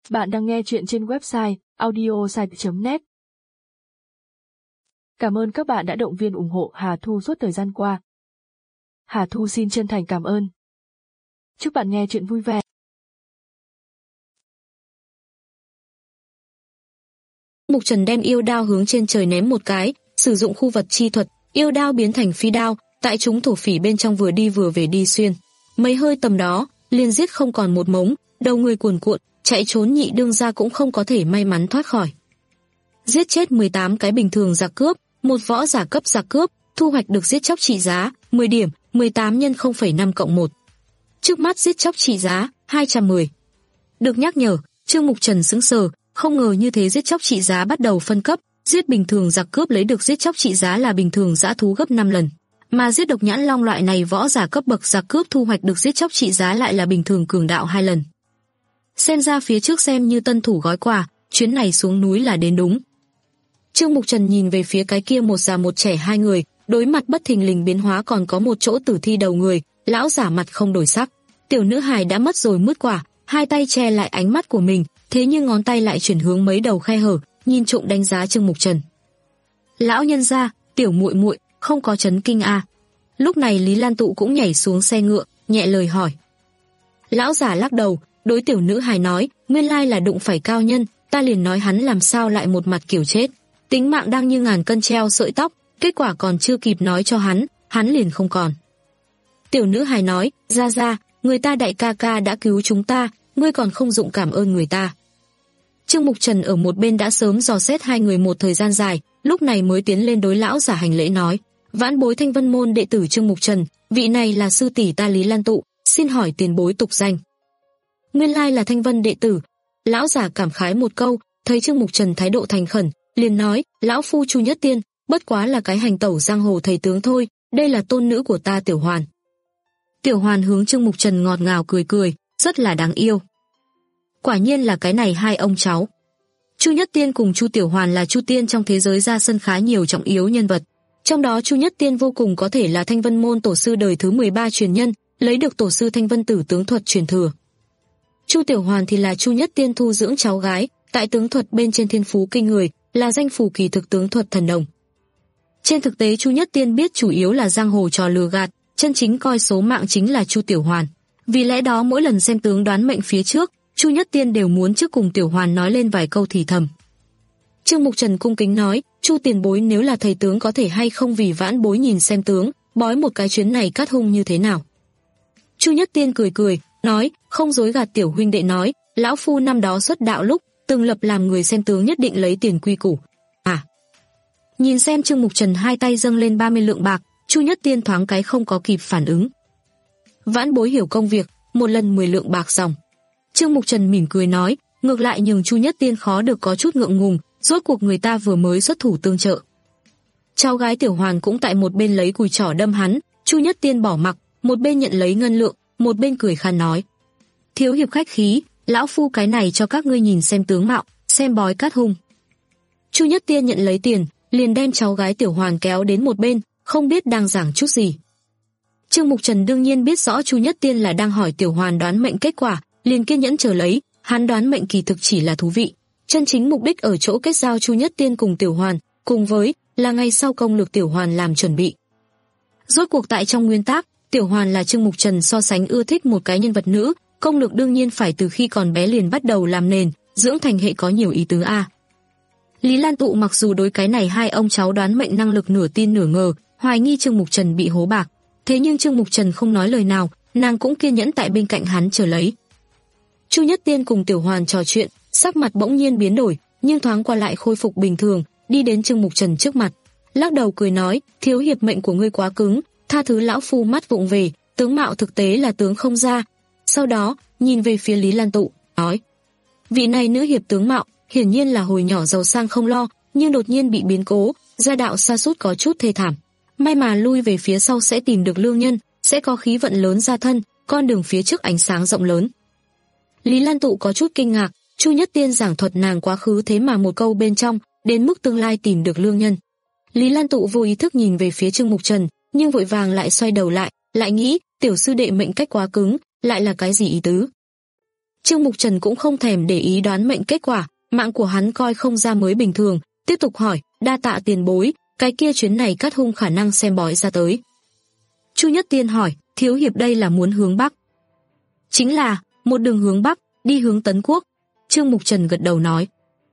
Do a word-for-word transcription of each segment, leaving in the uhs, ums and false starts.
Bạn đang nghe chuyện trên website audiosite chấm net. Cảm ơn các bạn đã động viên ủng hộ Hà Thu suốt thời gian qua. Hà Thu xin chân thành cảm ơn. Chúc bạn nghe chuyện vui vẻ. Mục Trần đem yêu đao hướng trên trời ném một cái, sử dụng khu vật chi thuật, yêu đao biến thành phi đao, tại chúng thổ phỉ bên trong vừa đi vừa về đi xuyên. Mấy hơi tầm đó, liền giết không còn một mống, đầu người cuồn cuộn, chạy trốn nhị đương gia cũng không có thể may mắn thoát khỏi. Giết chết mười tám cái bình thường giặc cướp, một võ giả cấp giặc cướp, thu hoạch được giết chóc trị giá mười điểm, mười tám nhân không phẩy năm cộng một. Trước mắt giết chóc trị giá hai trăm mười. Được nhắc nhở, Trương Mục Trần sững sờ, không ngờ như thế giết chóc trị giá bắt đầu phân cấp, giết bình thường giặc cướp lấy được giết chóc trị giá là bình thường dã thú gấp năm lần, mà giết độc nhãn long loại này võ giả cấp bậc giặc cướp thu hoạch được giết chóc trị giá lại là bình thường cường đạo hai lần. Xem ra phía trước xem như tân thủ gói quà, chuyến này xuống núi là đến đúng. Trương Mục Trần nhìn về phía cái kia một già một trẻ hai người, đối mặt bất thình lình biến hóa còn có một chỗ tử thi đầu người, lão giả mặt không đổi sắc. Tiểu nữ hài đã mất rồi mứt quả, hai tay che lại ánh mắt của mình, thế nhưng ngón tay lại chuyển hướng mấy đầu khe hở, nhìn trộm đánh giá Trương Mục Trần. Lão nhân gia, tiểu muội muội, không có chấn kinh à? Lúc này Lý Lan Tụ cũng nhảy xuống xe ngựa, nhẹ lời hỏi. Lão giả lắc đầu, đối tiểu nữ hài nói, nguyên lai là đụng phải cao nhân, ta liền nói hắn làm sao lại một mặt kiểu chết. Tính mạng đang như ngàn cân treo sợi tóc, kết quả còn chưa kịp nói cho hắn, hắn liền không còn. Tiểu nữ hài nói, ra ra, người ta đại ca ca đã cứu chúng ta, ngươi còn không dụng cảm ơn người ta. Trương Mục Trần ở một bên đã sớm dò xét hai người một thời gian dài, lúc này mới tiến lên đối lão giả hành lễ nói, vãn bối Thanh Vân môn đệ tử Trương Mục Trần, vị này là sư tỷ ta Lý Lan Tụ, xin hỏi tiền bối tục danh. Nguyên lai là Thanh Vân đệ tử. Lão giả cảm khái một câu, thấy Trương Mục Trần thái độ thành khẩn, liền nói, lão phu Chu Nhất Tiên, bất quá là cái hành tẩu giang hồ thầy tướng thôi, đây là tôn nữ của ta Tiểu Hoàn. Tiểu Hoàn hướng Trương Mục Trần ngọt ngào cười cười, rất là đáng yêu. Quả nhiên là cái này hai ông cháu. Chu Nhất Tiên cùng Chu Tiểu Hoàn là Chu Tiên trong thế giới ra sân khá nhiều trọng yếu nhân vật. Trong đó Chu Nhất Tiên vô cùng có thể là Thanh Vân môn tổ sư đời thứ mười ba truyền nhân, lấy được tổ sư Thanh Vân Tử tướng thuật truyền thừa. Chu Tiểu Hoàn thì là Chu Nhất Tiên thu dưỡng cháu gái, tại tướng thuật bên trên thiên phú kinh người, là danh phủ kỳ thực tướng thuật thần đồng. Trên thực tế Chu Nhất Tiên biết chủ yếu là giang hồ trò lừa gạt, chân chính coi số mạng chính là Chu Tiểu Hoàn. Vì lẽ đó mỗi lần xem tướng đoán mệnh phía trước, Chu Nhất Tiên đều muốn trước cùng Tiểu Hoàn nói lên vài câu thì thầm. Trương Mục Trần cung kính nói, Chu tiền bối nếu là thầy tướng có thể hay không vì vãn bối nhìn xem tướng, bói một cái chuyến này cắt hung như thế nào. Chu Nhất Tiên cười cười, nói, không dối gạt tiểu huynh đệ nói, lão phu năm đó xuất đạo lúc, từng lập làm người xem tướng nhất định lấy tiền quy củ. À. Nhìn xem Trương Mục Trần hai tay dâng lên ba mươi lượng bạc, Chu Nhất Tiên thoáng cái không có kịp phản ứng. Vãn bối hiểu công việc, một lần mười lượng bạc dòng. Trương Mục Trần mỉm cười nói, ngược lại nhường Chu Nhất Tiên khó được có chút ngượng ngùng, rốt cuộc người ta vừa mới xuất thủ tương trợ. Cháu gái Tiểu Hoàn cũng tại một bên lấy cùi trỏ đâm hắn, Chu Nhất Tiên bỏ mặc, một bên nhận lấy ngân lượng, một bên cười khan nói, thiếu hiệp khách khí, lão phu cái này cho các ngươi nhìn xem tướng mạo, xem bói cát hung. Chu Nhất Tiên nhận lấy tiền, liền đem cháu gái Tiểu Hoàn kéo đến một bên, không biết đang giảng chút gì. Trương Mục Trần đương nhiên biết rõ Chu Nhất Tiên là đang hỏi Tiểu Hoàn đoán mệnh kết quả, liền kiên nhẫn chờ lấy, hắn đoán mệnh kỳ thực chỉ là thú vị, chân chính mục đích ở chỗ kết giao Chu Nhất Tiên cùng Tiểu Hoàn, cùng với là ngày sau công lược Tiểu Hoàn làm chuẩn bị. Rốt cuộc tại trong nguyên tắc, Tiểu Hoàn là Trương Mục Trần so sánh ưa thích một cái nhân vật nữ, công lược đương nhiên phải từ khi còn bé liền bắt đầu làm nền, dưỡng thành hệ có nhiều ý tứ a. Lý Lan Tụ mặc dù đối cái này hai ông cháu đoán mệnh năng lực nửa tin nửa ngờ, hoài nghi Trương Mục Trần bị hố bạc, thế nhưng Trương Mục Trần không nói lời nào, nàng cũng kiên nhẫn tại bên cạnh hắn chờ lấy. Chu Nhất Tiên cùng Tiểu Hoàn trò chuyện, sắc mặt bỗng nhiên biến đổi, nhưng thoáng qua lại khôi phục bình thường, đi đến Trương Mục Trần trước mặt, lắc đầu cười nói, thiếu hiệp mệnh của ngươi quá cứng, tha thứ lão phu mắt vụng về, tướng mạo thực tế là tướng không ra. Sau đó, nhìn về phía Lý Lan Tụ, nói, vị này nữ hiệp tướng mạo, hiển nhiên là hồi nhỏ giàu sang không lo, nhưng đột nhiên bị biến cố, gia đạo sa sút có chút thê thảm. May mà lui về phía sau sẽ tìm được lương nhân, sẽ có khí vận lớn ra thân, con đường phía trước ánh sáng rộng lớn. Lý Lan Tụ có chút kinh ngạc, Chu Nhất Tiên giảng thuật nàng quá khứ thế mà một câu bên trong, đến mức tương lai tìm được lương nhân. Lý Lan Tụ vô ý thức nhìn về phía Trương Mục Trần, nhưng vội vàng lại xoay đầu lại, lại nghĩ, tiểu sư đệ mệnh cách quá cứng, lại là cái gì ý tứ? Trương Mục Trần cũng không thèm để ý đoán mệnh kết quả, mạng của hắn coi không ra mới bình thường, tiếp tục hỏi, đa tạ tiền bối, cái kia chuyến này Cát Hung khả năng xem bói ra tới. Chu Nhất Tiên hỏi, thiếu hiệp đây là muốn hướng Bắc? Chính là, một đường hướng Bắc, đi hướng Tấn Quốc. Trương Mục Trần gật đầu nói.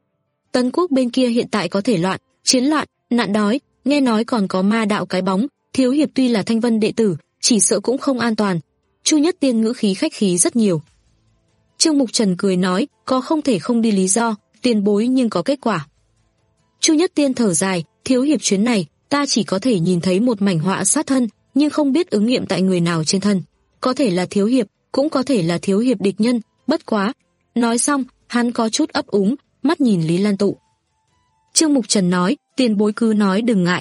Tấn Quốc bên kia hiện tại có thể loạn, chiến loạn, nạn đói, nghe nói còn có ma đạo cái bóng, thiếu hiệp tuy là Thanh Vân đệ tử, chỉ sợ cũng không an toàn. Chu Nhất Tiên ngữ khí khách khí rất nhiều. Trương Mục Trần cười nói, có không thể không đi lý do, tiền bối nhưng có kết quả. Chu Nhất Tiên thở dài, thiếu hiệp chuyến này, ta chỉ có thể nhìn thấy một mảnh họa sát thân, nhưng không biết ứng nghiệm tại người nào trên thân. Có thể là thiếu hiệp, cũng có thể là thiếu hiệp địch nhân, bất quá. Nói xong, hắn có chút ấp úng, mắt nhìn Lý Lan Tụ. Trương Mục Trần nói, tiền bối cứ nói đừng ngại.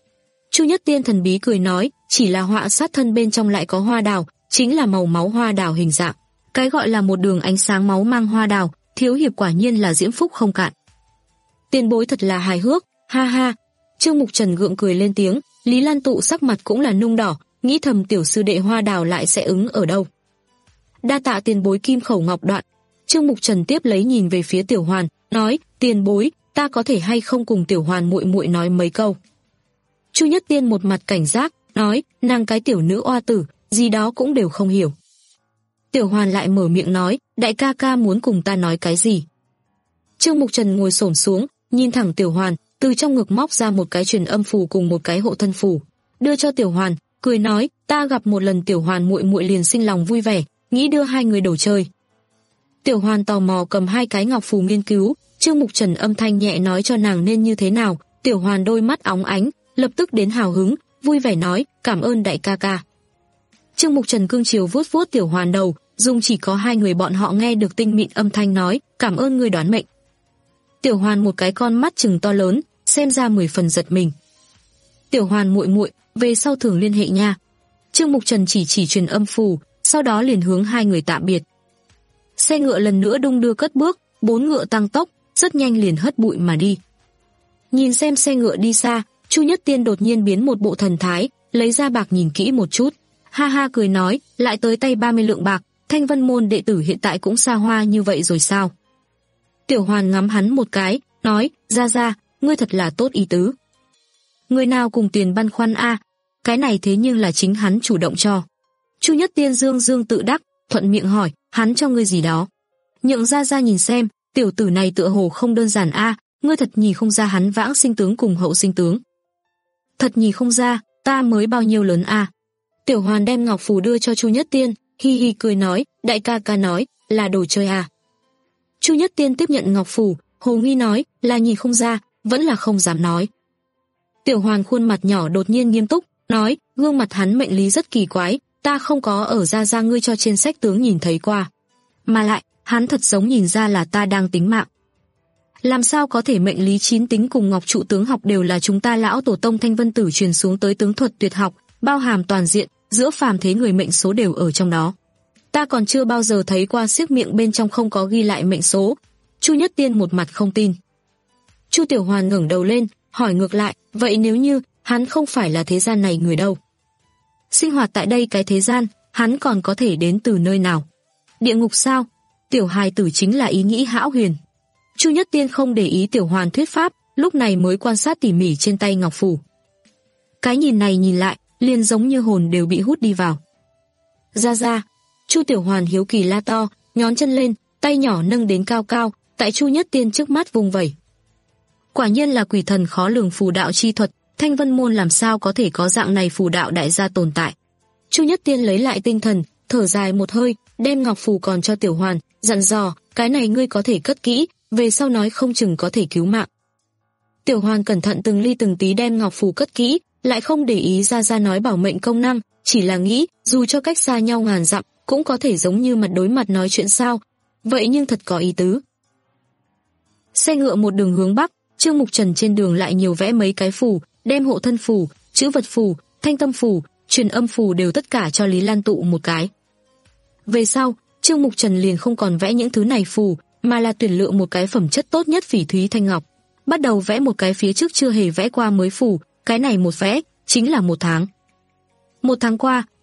Chu Nhất Tiên thần bí cười nói, chỉ là họa sát thân bên trong lại có hoa đào, chính là màu máu hoa đào hình dạng. Cái gọi là một đường ánh sáng máu mang hoa đào, thiếu hiệp quả nhiên là diễm phúc không cạn. Tiền bối thật là hài hước, ha ha. Trương Mục Trần gượng cười lên tiếng, Lý Lan Tụ sắc mặt cũng là nung đỏ, nghĩ thầm tiểu sư đệ hoa đào lại sẽ ứng ở đâu. Đa tạ tiền bối kim khẩu ngọc đoạn. Trương Mục Trần tiếp lấy nhìn về phía Tiểu Hoàn, nói, tiền bối, ta có thể hay không cùng Tiểu Hoàn muội muội nói mấy câu. Chu Nhất Tiên một mặt cảnh giác, nói, nàng cái tiểu nữ oa tử, gì đó cũng đều không hiểu. Tiểu Hoàn lại mở miệng nói, đại ca ca muốn cùng ta nói cái gì. Trương Mục Trần ngồi xổm xuống, nhìn thẳng Tiểu Hoàn, từ trong ngực móc ra một cái truyền âm phù cùng một cái hộ thân phù, đưa cho Tiểu Hoàn, cười nói, ta gặp một lần Tiểu Hoàn muội muội liền sinh lòng vui vẻ, nghĩ đưa hai người đồ chơi. Tiểu Hoàn tò mò cầm hai cái ngọc phù nghiên cứu, Trương Mục Trần âm thanh nhẹ nói cho nàng nên như thế nào, Tiểu Hoàn đôi mắt óng ánh, lập tức đến hào hứng, vui vẻ nói, cảm ơn đại ca ca. Trương Mục Trần cương chiều vuốt vuốt Tiểu Hoàn đầu, dùng chỉ có hai người bọn họ nghe được tinh mịn âm thanh nói, cảm ơn ngươi đoán mệnh. Tiểu Hoàn một cái con mắt trừng to lớn, xem ra mười phần giật mình. Tiểu Hoàn muội muội, về sau thường liên hệ nha. Trương Mục Trần chỉ chỉ truyền âm phù, sau đó liền hướng hai người tạm biệt. Xe ngựa lần nữa đung đưa cất bước, bốn ngựa tăng tốc, rất nhanh liền hất bụi mà đi. Nhìn xem xe ngựa đi xa, Chu Nhất Tiên đột nhiên biến một bộ thần thái, lấy ra bạc nhìn kỹ một chút, ha ha cười nói, lại tới tay ba mươi lượng bạc, Thanh Vân môn đệ tử hiện tại cũng xa hoa như vậy rồi sao? Tiểu Hoàn ngắm hắn một cái, nói, ra ra, ngươi thật là tốt ý tứ. Người nào cùng tiền băn khoăn a, cái này thế nhưng là chính hắn chủ động cho. Chu Nhất Tiên dương dương tự đắc, thuận miệng hỏi, hắn cho ngươi gì đó? Nhượng ra ra nhìn xem, tiểu tử này tựa hồ không đơn giản a, ngươi thật nhìn không ra hắn vãng sinh tướng cùng hậu sinh tướng. Thật nhìn không ra, ta mới bao nhiêu lớn a? Tiểu Hoàn đem ngọc phù đưa cho Chu Nhất Tiên, hi hi cười nói, đại ca ca nói, là đồ chơi à. Chu Nhất Tiên tiếp nhận ngọc phù, hồ nghi nói, là nhìn không ra, vẫn là không dám nói. Tiểu Hoàn khuôn mặt nhỏ đột nhiên nghiêm túc, nói, gương mặt hắn mệnh lý rất kỳ quái, ta không có ở ra ra ngươi cho trên sách tướng nhìn thấy qua. Mà lại, hắn thật giống nhìn ra là ta đang tính mạng. Làm sao có thể mệnh lý chín tính cùng ngọc trụ tướng học đều là chúng ta lão tổ tông Thanh Vân Tử truyền xuống tới tướng thuật tuyệt học, bao hàm toàn diện, giữa phàm thế người mệnh số đều ở trong đó. Ta còn chưa bao giờ thấy qua xiếc miệng bên trong không có ghi lại mệnh số. Chu Nhất Tiên một mặt không tin. Chu Tiểu Hoàn ngẩng đầu lên, hỏi ngược lại, vậy nếu như hắn không phải là thế gian này người đâu? Sinh hoạt tại đây cái thế gian, hắn còn có thể đến từ nơi nào? Địa ngục sao? Tiểu hài tử chính là ý nghĩ hão huyền. Chu Nhất Tiên không để ý Tiểu Hoàn thuyết pháp, lúc này mới quan sát tỉ mỉ trên tay ngọc phù. Cái nhìn này nhìn lại, liền giống như hồn đều bị hút đi vào. Ra ra, Chu Tiểu Hoàn hiếu kỳ la to, nhón chân lên, tay nhỏ nâng đến cao cao, tại Chu Nhất Tiên trước mắt vùng vẩy. Quả nhiên là quỷ thần khó lường phù đạo chi thuật, Thanh Vân môn làm sao có thể có dạng này phù đạo đại gia tồn tại. Chu Nhất Tiên lấy lại tinh thần, thở dài một hơi, đem ngọc phù còn cho Tiểu Hoàn, dặn dò, cái này ngươi có thể cất kỹ, về sau nói không chừng có thể cứu mạng. Tiểu Hoàn cẩn thận từng ly từng tí đem ngọc phù cất kỹ, lại không để ý ra ra nói bảo mệnh công năng, chỉ là nghĩ, dù cho cách xa nhau ngàn dặm, cũng có thể giống như mặt đối mặt nói chuyện sao. Vậy nhưng thật có ý tứ. Xe ngựa một đường hướng bắc, Trương Mục Trần trên đường lại nhiều vẽ mấy cái phù, đem hộ thân phù, chữ vật phù, thanh tâm phù, truyền âm phù đều tất cả cho Lý Lan Tụ một cái. Về sau, Trương Mục Trần liền không còn vẽ những thứ này phù, mà là tuyển lựa một cái phẩm chất tốt nhất phỉ thúy thanh ngọc, bắt đầu vẽ một cái phía trước chưa hề vẽ qua mới phù, cái này một vẽ chính là một tháng. Một tháng qua,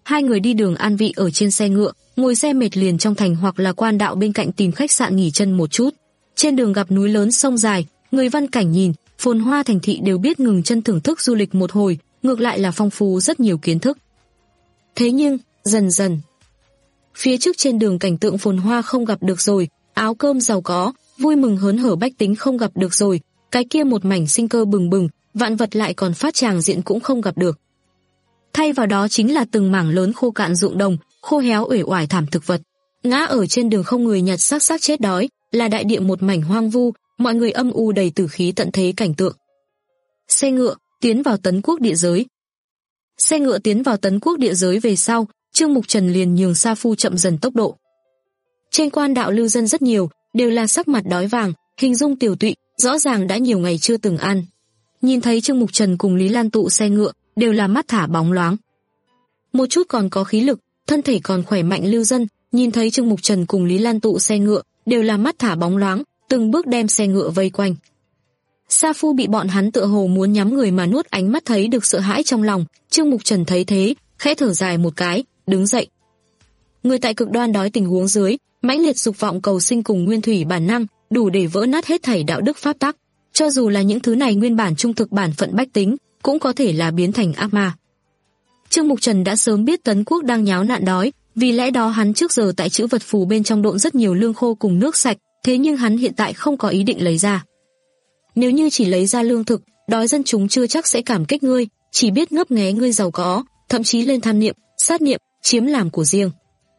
hai người đi đường an vị ở trên xe ngựa, ngồi xe mệt liền trong thành hoặc là quan đạo bên cạnh tìm khách sạn nghỉ chân một chút. Trên đường gặp núi lớn sông dài, người văn cảnh nhìn, phồn hoa thành thị đều biết ngừng chân thưởng thức du lịch một hồi, ngược lại là phong phú rất nhiều kiến thức. Thế nhưng, dần dần, phía trước trên đường cảnh tượng phồn hoa không gặp được rồi, áo cơm giàu có, vui mừng hớn hở bách tính không gặp được rồi, cái kia một mảnh sinh cơ bừng bừng, vạn vật lại còn phát tràng diện cũng không gặp được. Thay vào đó chính là từng mảng lớn khô cạn ruộng đồng, khô héo uể oải thảm thực vật. Ngã ở trên đường không người nhặt xác xác chết đói, là đại địa một mảnh hoang vu, mọi người âm u đầy tử khí tận thế cảnh tượng. Xe ngựa tiến vào Tấn Quốc địa giới. Xe ngựa tiến vào Tấn Quốc địa giới về sau, Trương Mục Trần liền nhường Sa Phu chậm dần tốc độ. Trên quan đạo lưu dân rất nhiều, đều là sắc mặt đói vàng, hình dung tiểu tụy, rõ ràng đã nhiều ngày chưa từng ăn. Nhìn thấy Trương Mục Trần cùng Lý Lan Tụ xe ngựa, đều là mắt thả bóng loáng. Một chút còn có khí lực, thân thể còn khỏe mạnh lưu dân, nhìn thấy Trương Mục Trần cùng Lý Lan Tụ xe ngựa, đều là mắt thả bóng loáng, từng bước đem xe ngựa vây quanh. Sa Phu bị bọn hắn tựa hồ muốn nhắm người mà nuốt ánh mắt thấy được sợ hãi trong lòng, Trương Mục Trần thấy thế, khẽ thở dài một cái, đứng dậy. Người tại cực đoan đói tình huống dưới, mãnh liệt dục vọng cầu sinh cùng nguyên thủy bản năng, đủ để vỡ nát hết thảy đạo đức pháp tắc. Cho dù là những thứ này nguyên bản trung thực bản phận bách tính, cũng có thể là biến thành ác ma. Trương Mục Trần đã sớm biết Tấn Quốc đang nháo nạn đói, vì lẽ đó hắn trước giờ tại trữ vật phù bên trong độn rất nhiều lương khô cùng nước sạch, thế nhưng hắn hiện tại không có ý định lấy ra. Nếu như chỉ lấy ra lương thực, đói dân chúng chưa chắc sẽ cảm kích ngươi, chỉ biết ngấp nghé ngươi giàu có, thậm chí lên tham niệm, sát niệm, chiếm làm của riêng.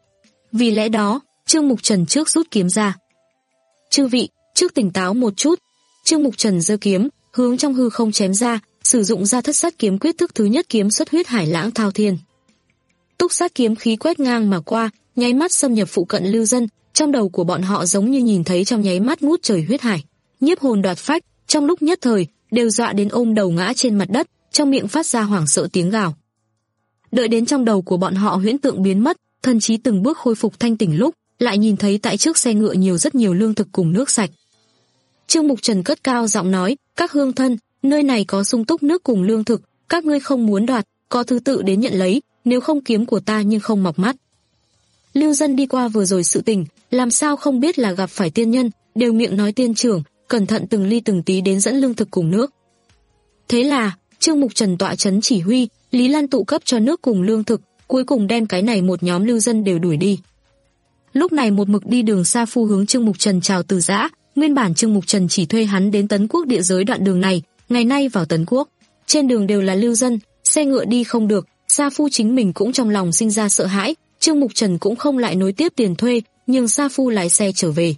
Vì lẽ đó, Trương Mục Trần trước rút kiếm ra. Chư vị, trước tỉnh táo một chút. Trương Mục Trần giơ kiếm, hướng trong hư không chém ra, sử dụng ra thất sát kiếm quyết thức thứ nhất kiếm xuất huyết hải lãng thao thiên. Túc sát kiếm khí quét ngang mà qua, nháy mắt xâm nhập phụ cận lưu dân, trong đầu của bọn họ giống như nhìn thấy trong nháy mắt ngút trời huyết hải, nhiếp hồn đoạt phách, trong lúc nhất thời đều dọa đến ôm đầu ngã trên mặt đất, trong miệng phát ra hoảng sợ tiếng gào. Đợi đến trong đầu của bọn họ huyễn tượng biến mất, thần trí từng bước khôi phục thanh tỉnh lúc, lại nhìn thấy tại trước xe ngựa nhiều rất nhiều lương thực cùng nước sạch. Trương Mục Trần cất cao giọng nói, các hương thân, nơi này có sung túc nước cùng lương thực, các ngươi không muốn đoạt, có thứ tự đến nhận lấy, nếu không kiếm của ta nhưng không mọc mắt. Lưu dân đi qua vừa rồi sự tình, làm sao không biết là gặp phải tiên nhân, đều miệng nói tiên trưởng, cẩn thận từng ly từng tí đến dẫn lương thực cùng nước. Thế là, Trương Mục Trần tọa chấn chỉ huy, Lý Lan Tụ cấp cho nước cùng lương thực, cuối cùng đem cái này một nhóm lưu dân đều đuổi đi. Lúc này một mực đi đường Sa Phu hướng Trương Mục Trần chào từ giã, nguyên bản Trương Mục Trần chỉ thuê hắn đến Tấn Quốc địa giới đoạn đường này, ngày nay vào Tấn Quốc, trên đường đều là lưu dân, xe ngựa đi không được, Sa Phu chính mình cũng trong lòng sinh ra sợ hãi, Trương Mục Trần cũng không lại nối tiếp tiền thuê, nhưng Sa Phu lái xe trở về.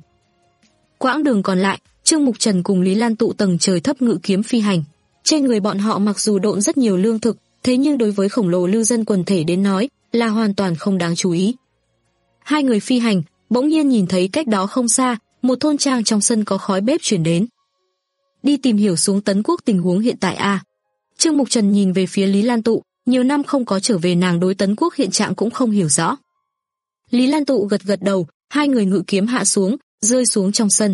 Quãng đường còn lại, Trương Mục Trần cùng Lý Lan Tụ tầng trời thấp ngự kiếm phi hành. Trên người bọn họ mặc dù độn rất nhiều lương thực, thế nhưng đối với khổng lồ lưu dân quần thể đến nói, là hoàn toàn không đáng chú ý. Hai người phi hành, bỗng nhiên nhìn thấy cách đó không xa, một thôn trang trong sân có khói bếp truyền đến. Đi tìm hiểu xuống Tấn Quốc tình huống hiện tại a. À. Trương Mục Trần nhìn về phía Lý Lan Tụ, nhiều năm không có trở về nàng đối Tấn Quốc hiện trạng cũng không hiểu rõ. Lý Lan Tụ gật gật đầu, hai người ngự kiếm hạ xuống, rơi xuống trong sân.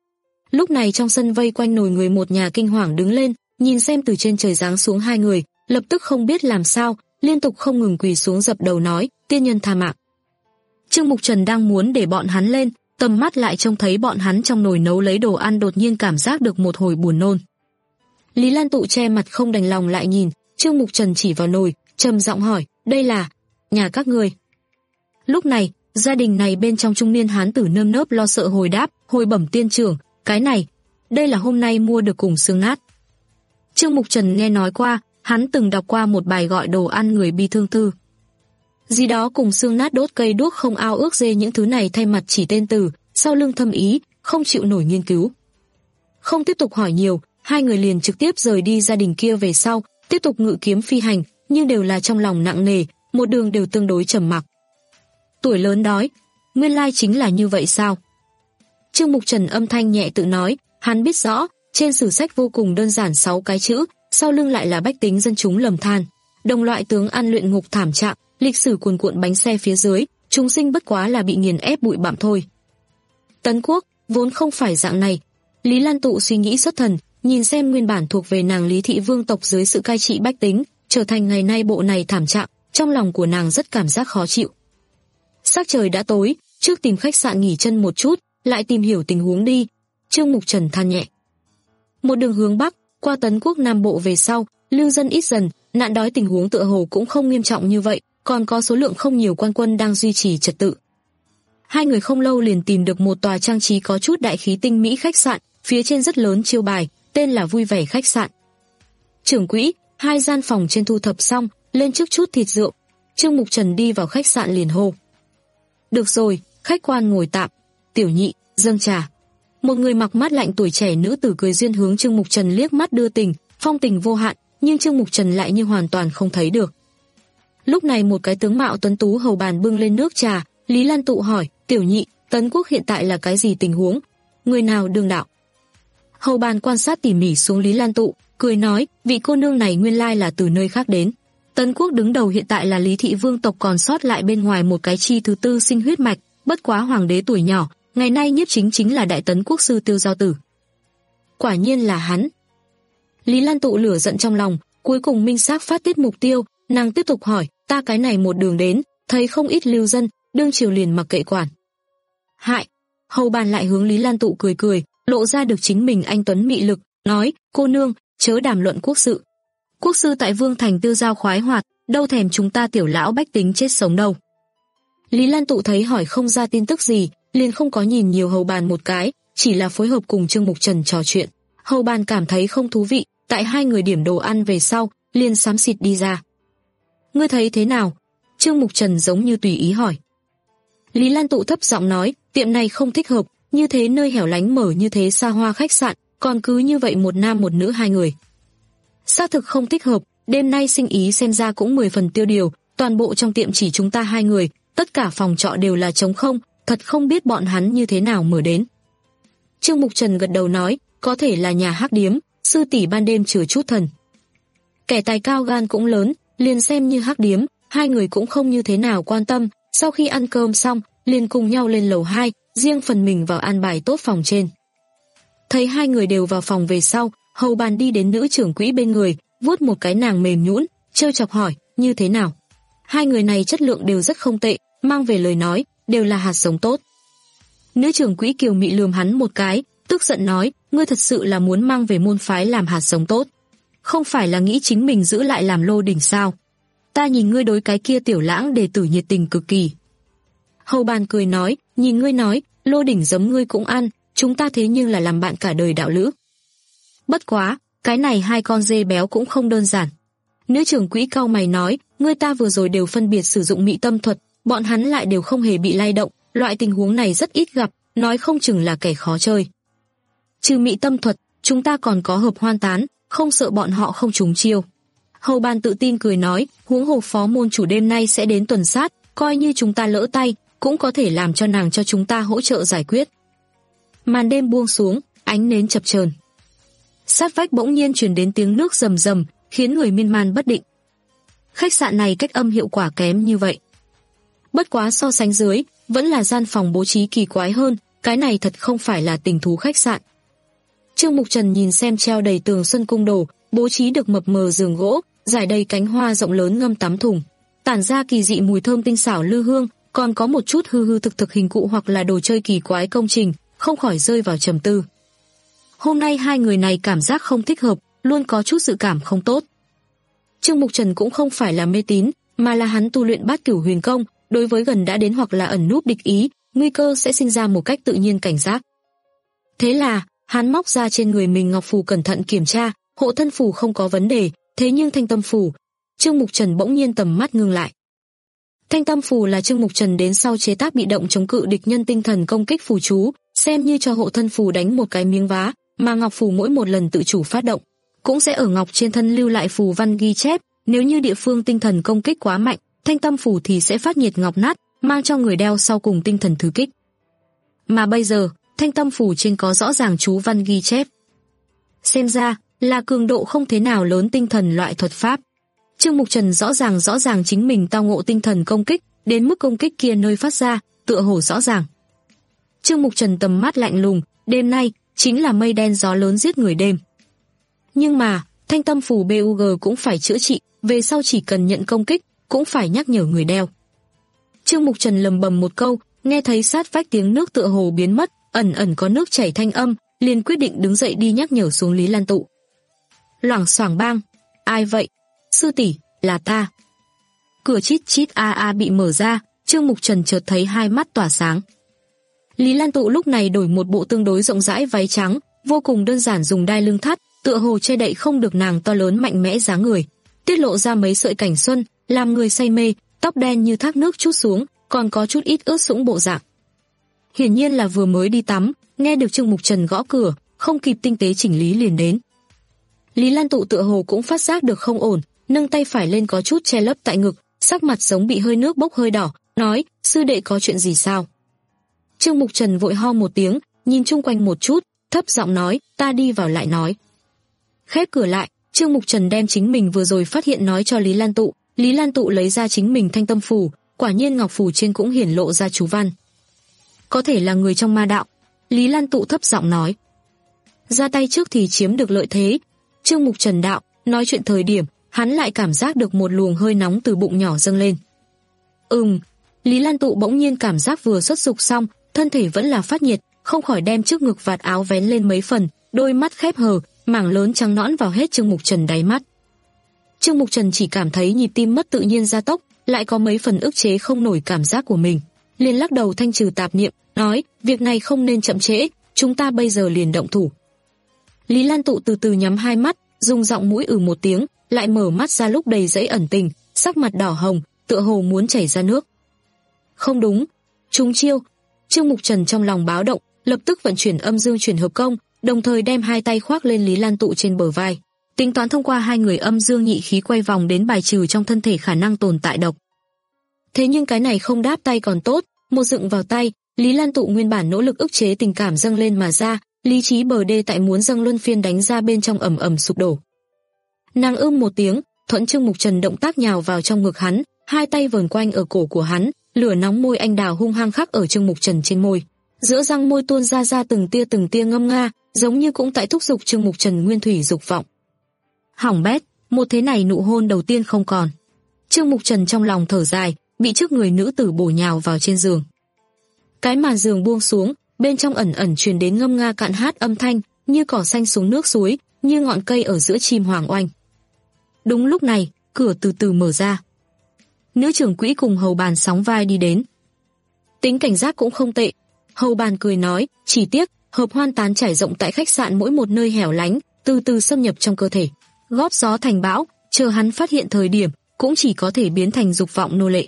Lúc này trong sân vây quanh nồi người một nhà kinh hoàng đứng lên, nhìn xem từ trên trời giáng xuống hai người, lập tức không biết làm sao, liên tục không ngừng quỳ xuống dập đầu nói, tiên nhân tha mạng. Trương Mục Trần đang muốn để bọn hắn lên, tầm mắt lại trông thấy bọn hắn trong nồi nấu lấy đồ ăn, đột nhiên cảm giác được một hồi buồn nôn. Lý Lan Tụ che mặt không đành lòng lại nhìn, Trương Mục Trần chỉ vào nồi, trầm giọng hỏi, đây là nhà các ngươi. Lúc này, gia đình này bên trong trung niên hán tử nơm nớp lo sợ hồi đáp, hồi bẩm tiên trưởng, cái này, đây là hôm nay mua được cùng xương nát. Trương Mục Trần nghe nói qua, hắn từng đọc qua một bài gọi đồ ăn người bi thương thư. Gì đó cùng xương nát đốt cây đuốc không ao ước dê những thứ này thay mặt chỉ tên từ, sau lưng thâm ý, không chịu nổi nghiên cứu. Không tiếp tục hỏi nhiều, hai người liền trực tiếp rời đi gia đình kia về sau, tiếp tục ngự kiếm phi hành, nhưng đều là trong lòng nặng nề, một đường đều tương đối trầm mặc. Tuổi lớn đói, nguyên lai chính là như vậy sao? Trương Mục Trần âm thanh nhẹ tự nói, hắn biết rõ, trên sử sách vô cùng đơn giản sáu cái chữ, sau lưng lại là bách tính dân chúng lầm than, đồng loại tướng ăn luyện ngục thảm trạng, lịch sử cuồn cuộn bánh xe phía dưới, chúng sinh bất quá là bị nghiền ép bụi bặm thôi. Tấn Quốc vốn không phải dạng này. Lý Lan Tụ suy nghĩ xuất thần, nhìn xem nguyên bản thuộc về nàng Lý thị vương tộc dưới sự cai trị bách tính, trở thành ngày nay bộ này thảm trạng, trong lòng của nàng rất cảm giác khó chịu. Sắc trời đã tối, trước tìm khách sạn nghỉ chân một chút, lại tìm hiểu tình huống đi. Trương Mục Trần than nhẹ. Một đường hướng bắc, qua Tấn Quốc Nam Bộ về sau, lưu dân ít dần, nạn đói tình huống tựa hồ cũng không nghiêm trọng như vậy, còn có số lượng không nhiều quan quân đang duy trì trật tự. Hai người không lâu liền tìm được một tòa trang trí có chút đại khí tinh mỹ khách sạn, phía trên rất lớn chiêu bài, tên là Vui Vẻ khách sạn. Trưởng quỹ, hai gian phòng trên thu thập xong, lên trước chút thịt rượu. Trương Mục Trần đi vào khách sạn liền hô. Được rồi, khách quan ngồi tạm. Tiểu nhị, dâng trà. Một người mặc mát lạnh tuổi trẻ nữ tử cười duyên hướng Trương Mục Trần liếc mắt đưa tình, phong tình vô hạn, nhưng Trương Mục Trần lại như hoàn toàn không thấy được. Lúc này một cái tướng mạo tuấn tú hầu bàn bưng lên nước trà, Lý Lan Tụ hỏi, tiểu nhị, Tấn Quốc hiện tại là cái gì tình huống? Người nào đương đạo? Hầu bàn quan sát tỉ mỉ xuống Lý Lan Tụ, cười nói, vị cô nương này nguyên lai là từ nơi khác đến. Tấn Quốc đứng đầu hiện tại là Lý thị vương tộc, còn sót lại bên ngoài một cái chi thứ tư sinh huyết mạch, bất quá hoàng đế tuổi nhỏ, ngày nay nhiếp chính chính là đại Tấn Quốc sư Tiêu Giao Tử. Quả nhiên là hắn. Lý Lan Tụ lửa giận trong lòng, cuối cùng minh xác phát tiết mục tiêu, nàng tiếp tục hỏi, ta cái này một đường đến, thấy không ít lưu dân, đương triều liền mặc kệ quản. Hại, hầu bàn lại hướng Lý Lan Tụ cười cười, lộ ra được chính mình anh tuấn mị lực, nói, cô nương, chớ đàm luận quốc sự. Quốc sư tại Vương Thành tiêu giao khoái hoạt, đâu thèm chúng ta tiểu lão bách tính chết sống đâu. Lý Lan Tụ thấy hỏi không ra tin tức gì, liền không có nhìn nhiều hầu bàn một cái, chỉ là phối hợp cùng Trương Mục Trần trò chuyện. Hầu bàn cảm thấy không thú vị, tại hai người điểm đồ ăn về sau, liền xám xịt đi ra. Ngươi thấy thế nào? Trương Mục Trần giống như tùy ý hỏi. Lý Lan Tụ thấp giọng nói, tiệm này không thích hợp, như thế nơi hẻo lánh mở như thế xa hoa khách sạn, còn cứ như vậy một nam một nữ hai người. Xác thực không thích hợp, đêm nay sinh ý xem ra cũng mười phần tiêu điều, toàn bộ trong tiệm chỉ chúng ta hai người, tất cả phòng trọ đều là trống không, thật không biết bọn hắn như thế nào mở đến. Trương Mục Trần gật đầu nói, có thể là nhà hắc điếm, sư tỷ ban đêm chừa chút thần. Kẻ tài cao gan cũng lớn, liền xem như hắc điếm, hai người cũng không như thế nào quan tâm, sau khi ăn cơm xong, liền cùng nhau lên lầu hai, riêng phần mình vào an bài tốt phòng trên. Thấy hai người đều vào phòng về sau, hầu bàn đi đến nữ trưởng quỹ bên người, vuốt một cái nàng mềm nhũn, trêu chọc hỏi, như thế nào? Hai người này chất lượng đều rất không tệ, mang về lời nói, đều là hạt giống tốt. Nữ trưởng quỹ kiều mị lườm hắn một cái, tức giận nói, ngươi thật sự là muốn mang về môn phái làm hạt giống tốt, không phải là nghĩ chính mình giữ lại làm lô đỉnh sao? Ta nhìn ngươi đối cái kia tiểu lãng đệ tử nhiệt tình cực kỳ. Hầu bàn cười nói, nhìn ngươi nói, lô đỉnh giống ngươi cũng ăn, chúng ta thế nhưng là làm bạn cả đời đạo lữ. Bất quá, cái này hai con dê béo cũng không đơn giản. Nữ trưởng quỹ cau mày nói, ngươi ta vừa rồi đều phân biệt sử dụng mị tâm thuật, bọn hắn lại đều không hề bị lay động, loại tình huống này rất ít gặp, nói không chừng là kẻ khó chơi. Trừ mị tâm thuật, chúng ta còn có hợp hoan tán, không sợ bọn họ không trúng chiêu. Hầu bàn tự tin cười nói, huống hồ phó môn chủ đêm nay sẽ đến tuần sát, coi như chúng ta lỡ tay, cũng có thể làm cho nàng cho chúng ta hỗ trợ giải quyết. Màn đêm buông xuống, ánh nến chập chờn. Sát vách bỗng nhiên truyền đến tiếng nước rầm rầm, khiến người miên man bất định. Khách sạn này cách âm hiệu quả kém như vậy. Bất quá so sánh dưới, vẫn là gian phòng bố trí kỳ quái hơn, cái này thật không phải là tình thú khách sạn. Trương Mục Trần nhìn xem treo đầy tường xuân cung đồ, bố trí được mập mờ giường gỗ, rải đầy cánh hoa rộng lớn ngâm tắm thùng, tản ra kỳ dị mùi thơm tinh xảo lư hương, còn có một chút hư hư thực thực hình cụ hoặc là đồ chơi kỳ quái công trình, không khỏi rơi vào trầm tư. Hôm nay hai người này cảm giác không thích hợp, luôn có chút dự cảm không tốt. Trương Mục Trần cũng không phải là mê tín, mà là hắn tu luyện Bát Cửu Huyền Công, đối với gần đã đến hoặc là ẩn núp địch ý, nguy cơ sẽ sinh ra một cách tự nhiên cảnh giác. Thế là, hắn móc ra trên người mình ngọc phù cẩn thận kiểm tra, hộ thân phù không có vấn đề, thế nhưng thanh tâm phù, Trương Mục Trần bỗng nhiên tầm mắt ngưng lại. Thanh tâm phù là Trương Mục Trần đến sau chế tác bị động chống cự địch nhân tinh thần công kích phù chú, xem như cho hộ thân phù đánh một cái miếng vá, mà ngọc phù mỗi một lần tự chủ phát động, cũng sẽ ở ngọc trên thân lưu lại phù văn ghi chép, nếu như địa phương tinh thần công kích quá mạnh, thanh tâm phù thì sẽ phát nhiệt ngọc nát, mang cho người đeo sau cùng tinh thần thứ kích. Mà bây giờ, thanh tâm phù trên có rõ ràng chú văn ghi chép. Xem ra, là cường độ không thế nào lớn tinh thần loại thuật pháp. Trương Mục Trần rõ ràng rõ ràng chính mình tao ngộ tinh thần công kích, đến mức công kích kia nơi phát ra, tựa hồ rõ ràng. Trương Mục Trần tầm mắt lạnh lùng, đêm nay, chính là mây đen gió lớn giết người đêm. Nhưng mà, thanh tâm phù bê u giê cũng phải chữa trị, về sau chỉ cần nhận công kích, cũng phải nhắc nhở người đeo. Trương Mục Trần lầm bầm một câu, nghe thấy sát vách tiếng nước tựa hồ biến mất, ẩn ẩn có nước chảy thanh âm, liền quyết định đứng dậy đi nhắc nhở xuống Lý Lan Tụ. Loảng xoảng bang, ai vậy? Sư tỷ, là ta. Cửa chít chít a a bị mở ra, Trương Mục Trần chợt thấy hai mắt tỏa sáng. Lý Lan Tụ lúc này đổi một bộ tương đối rộng rãi váy trắng, vô cùng đơn giản dùng đai lưng thắt, tựa hồ che đậy không được nàng to lớn mạnh mẽ dáng người, tiết lộ ra mấy sợi cảnh xuân, làm người say mê, tóc đen như thác nước trút xuống, còn có chút ít ướt sũng bộ dạng. Hiển nhiên là vừa mới đi tắm, nghe được Trương Mục Trần gõ cửa, không kịp tinh tế chỉnh lý liền đến. Lý Lan Tụ tựa hồ cũng phát giác được không ổn, nâng tay phải lên có chút che lấp tại ngực, sắc mặt giống bị hơi nước bốc hơi đỏ, nói, sư đệ có chuyện gì sao? Trương Mục Trần vội ho một tiếng, nhìn chung quanh một chút, thấp giọng nói, ta đi vào lại nói. Khép cửa lại, Trương Mục Trần đem chính mình vừa rồi phát hiện nói cho Lý Lan Tụ, Lý Lan Tụ lấy ra chính mình thanh tâm phù, quả nhiên ngọc phù trên cũng hiển lộ ra chú văn. Có thể là người trong ma đạo, Lý Lan Tụ thấp giọng nói. Ra tay trước thì chiếm được lợi thế. Trương Mục Trần đạo, nói chuyện thời điểm, hắn lại cảm giác được một luồng hơi nóng từ bụng nhỏ dâng lên. Ừm, Lý Lan Tụ bỗng nhiên cảm giác vừa xuất dục xong, thân thể vẫn là phát nhiệt, không khỏi đem trước ngực vạt áo vén lên mấy phần, đôi mắt khép hờ, mảng lớn trắng nõn vào hết Trương Mục Trần đáy mắt. Trương Mục Trần chỉ cảm thấy nhịp tim mất tự nhiên gia tốc, lại có mấy phần ức chế không nổi cảm giác của mình, liền lắc đầu thanh trừ tạp niệm, nói, việc này không nên chậm trễ, chúng ta bây giờ liền động thủ. Lý Lan Tụ từ từ nhắm hai mắt, dùng giọng mũi ừ một tiếng, lại mở mắt ra lúc đầy dẫy ẩn tình, sắc mặt đỏ hồng, tựa hồ muốn chảy ra nước. Không đúng, trúng chiêu. Trương Mục Trần trong lòng báo động, lập tức vận chuyển âm dương chuyển hợp công, đồng thời đem hai tay khoác lên Lý Lan Tụ trên bờ vai, tính toán thông qua hai người âm dương nhị khí quay vòng đến bài trừ trong thân thể khả năng tồn tại độc. Thế nhưng cái này không đáp tay còn tốt, một dựng vào tay, Lý Lan Tụ nguyên bản nỗ lực ức chế tình cảm dâng lên mà ra, lý trí bờ đê tại muốn dâng luân phiên đánh ra bên trong ầm ầm sụp đổ. Nàng ưm một tiếng, thuận Trương Mục Trần động tác nhào vào trong ngực hắn, hai tay vờn quanh ở cổ của hắn, lửa nóng môi anh đào hung hăng khắc ở Trương Mục Trần trên môi, giữa răng môi tuôn ra ra từng tia từng tia ngâm nga, giống như cũng tại thúc giục Trương Mục Trần nguyên thủy dục vọng. Hỏng bét, một thế này nụ hôn đầu tiên không còn. Trương Mục Trần trong lòng thở dài, bị trước người nữ tử bổ nhào vào trên giường. Cái màn giường buông xuống, bên trong ẩn ẩn truyền đến ngâm nga cạn hát âm thanh, như cỏ xanh xuống nước suối, như ngọn cây ở giữa chim hoàng oanh. Đúng lúc này, cửa từ từ mở ra. Nữ trưởng quỹ cùng hầu bàn sóng vai đi đến. Tính cảnh giác cũng không tệ. Hầu bàn cười nói, chỉ tiếc, hợp hoan tán trải rộng tại khách sạn mỗi một nơi hẻo lánh, từ từ xâm nhập trong cơ thể. Góp gió thành bão, chờ hắn phát hiện thời điểm, cũng chỉ có thể biến thành dục vọng nô lệ.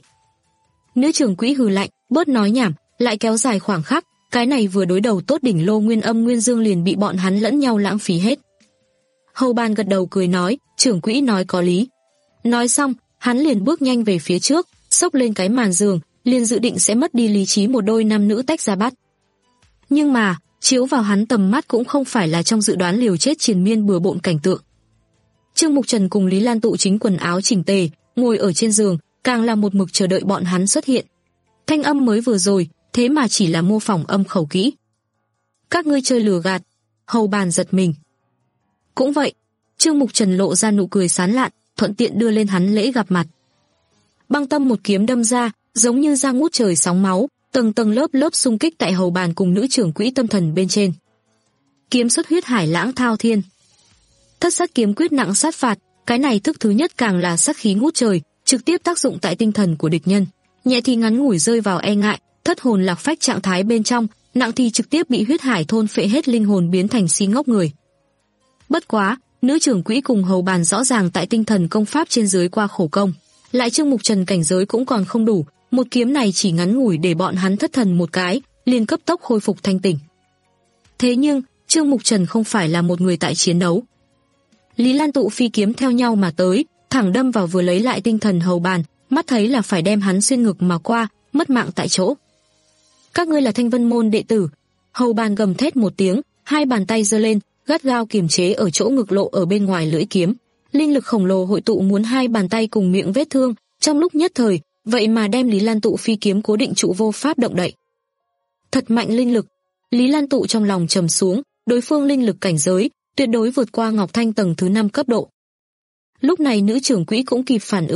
Nữ trưởng quỹ hừ lạnh, bớt nói nhảm, lại kéo dài khoảng khắc, cái này vừa đối đầu tốt đỉnh lô nguyên âm nguyên dương liền bị bọn hắn lẫn nhau lãng phí hết. Hầu bàn gật đầu cười nói, trưởng quỹ nói có lý. Nói xong, hắn liền bước nhanh về phía trước, xốc lên cái màn giường, liền dự định sẽ mất đi lý trí một đôi nam nữ tách ra bắt. Nhưng mà, chiếu vào hắn tầm mắt cũng không phải là trong dự đoán liều chết triền miên bừa bộn cảnh tượng. Trương Mục Trần cùng Lý Lan Tụ chính quần áo chỉnh tề, ngồi ở trên giường, càng là một mực chờ đợi bọn hắn xuất hiện. Thanh âm mới vừa rồi, thế mà chỉ là mô phỏng âm khẩu kỹ. Các ngươi chơi lừa gạt. Hầu bàn giật mình. Cũng vậy. Trương Mục Trần lộ ra nụ cười sán lạn, thuận tiện đưa lên hắn lễ gặp mặt. Băng tâm một kiếm đâm ra, giống như ra ngút trời sóng máu, tầng tầng lớp lớp xung kích tại hầu bàn cùng nữ trưởng quỹ tâm thần bên trên. Kiếm xuất huyết hải lãng thao thiên. Thất sát kiếm quyết nặng sát phạt, cái này thức thứ nhất càng là sát khí ngút trời, trực tiếp tác dụng tại tinh thần của địch nhân. Nhẹ thì ngắn ngủi rơi vào e ngại, thất hồn lạc phách trạng thái bên trong, nặng thì trực tiếp bị huyết hải thôn phệ hết linh hồn biến thành si ngốc người. Bất quá, nữ trưởng quỹ cùng hầu bàn rõ ràng tại tinh thần công pháp trên dưới qua khổ công, lại Trương Mục Trần cảnh giới cũng còn không đủ, một kiếm này chỉ ngắn ngủi để bọn hắn thất thần một cái, liền cấp tốc khôi phục thanh tỉnh. Thế nhưng, Trương Mục Trần không phải là một người tại chiến đấu. Lý Lan Tụ phi kiếm theo nhau mà tới, thẳng đâm vào vừa lấy lại tinh thần hầu bàn, mắt thấy là phải đem hắn xuyên ngực mà qua, mất mạng tại chỗ. Các ngươi là Thanh Vân môn đệ tử. Hầu bàn gầm thét một tiếng, hai bàn tay giơ lên, gắt gao kiềm chế ở chỗ ngực lộ ở bên ngoài lưỡi kiếm. Linh lực khổng lồ hội tụ muốn hai bàn tay cùng miệng vết thương, trong lúc nhất thời, vậy mà đem Lý Lan Tụ phi kiếm cố định trụ vô pháp động đậy. Thật mạnh linh lực. Lý Lan Tụ trong lòng trầm xuống, đối phương linh lực cảnh giới tuyệt đối vượt qua Ngọc Thanh tầng thứ năm cấp độ. Lúc này nữ trưởng quỹ cũng kịp phản ứng,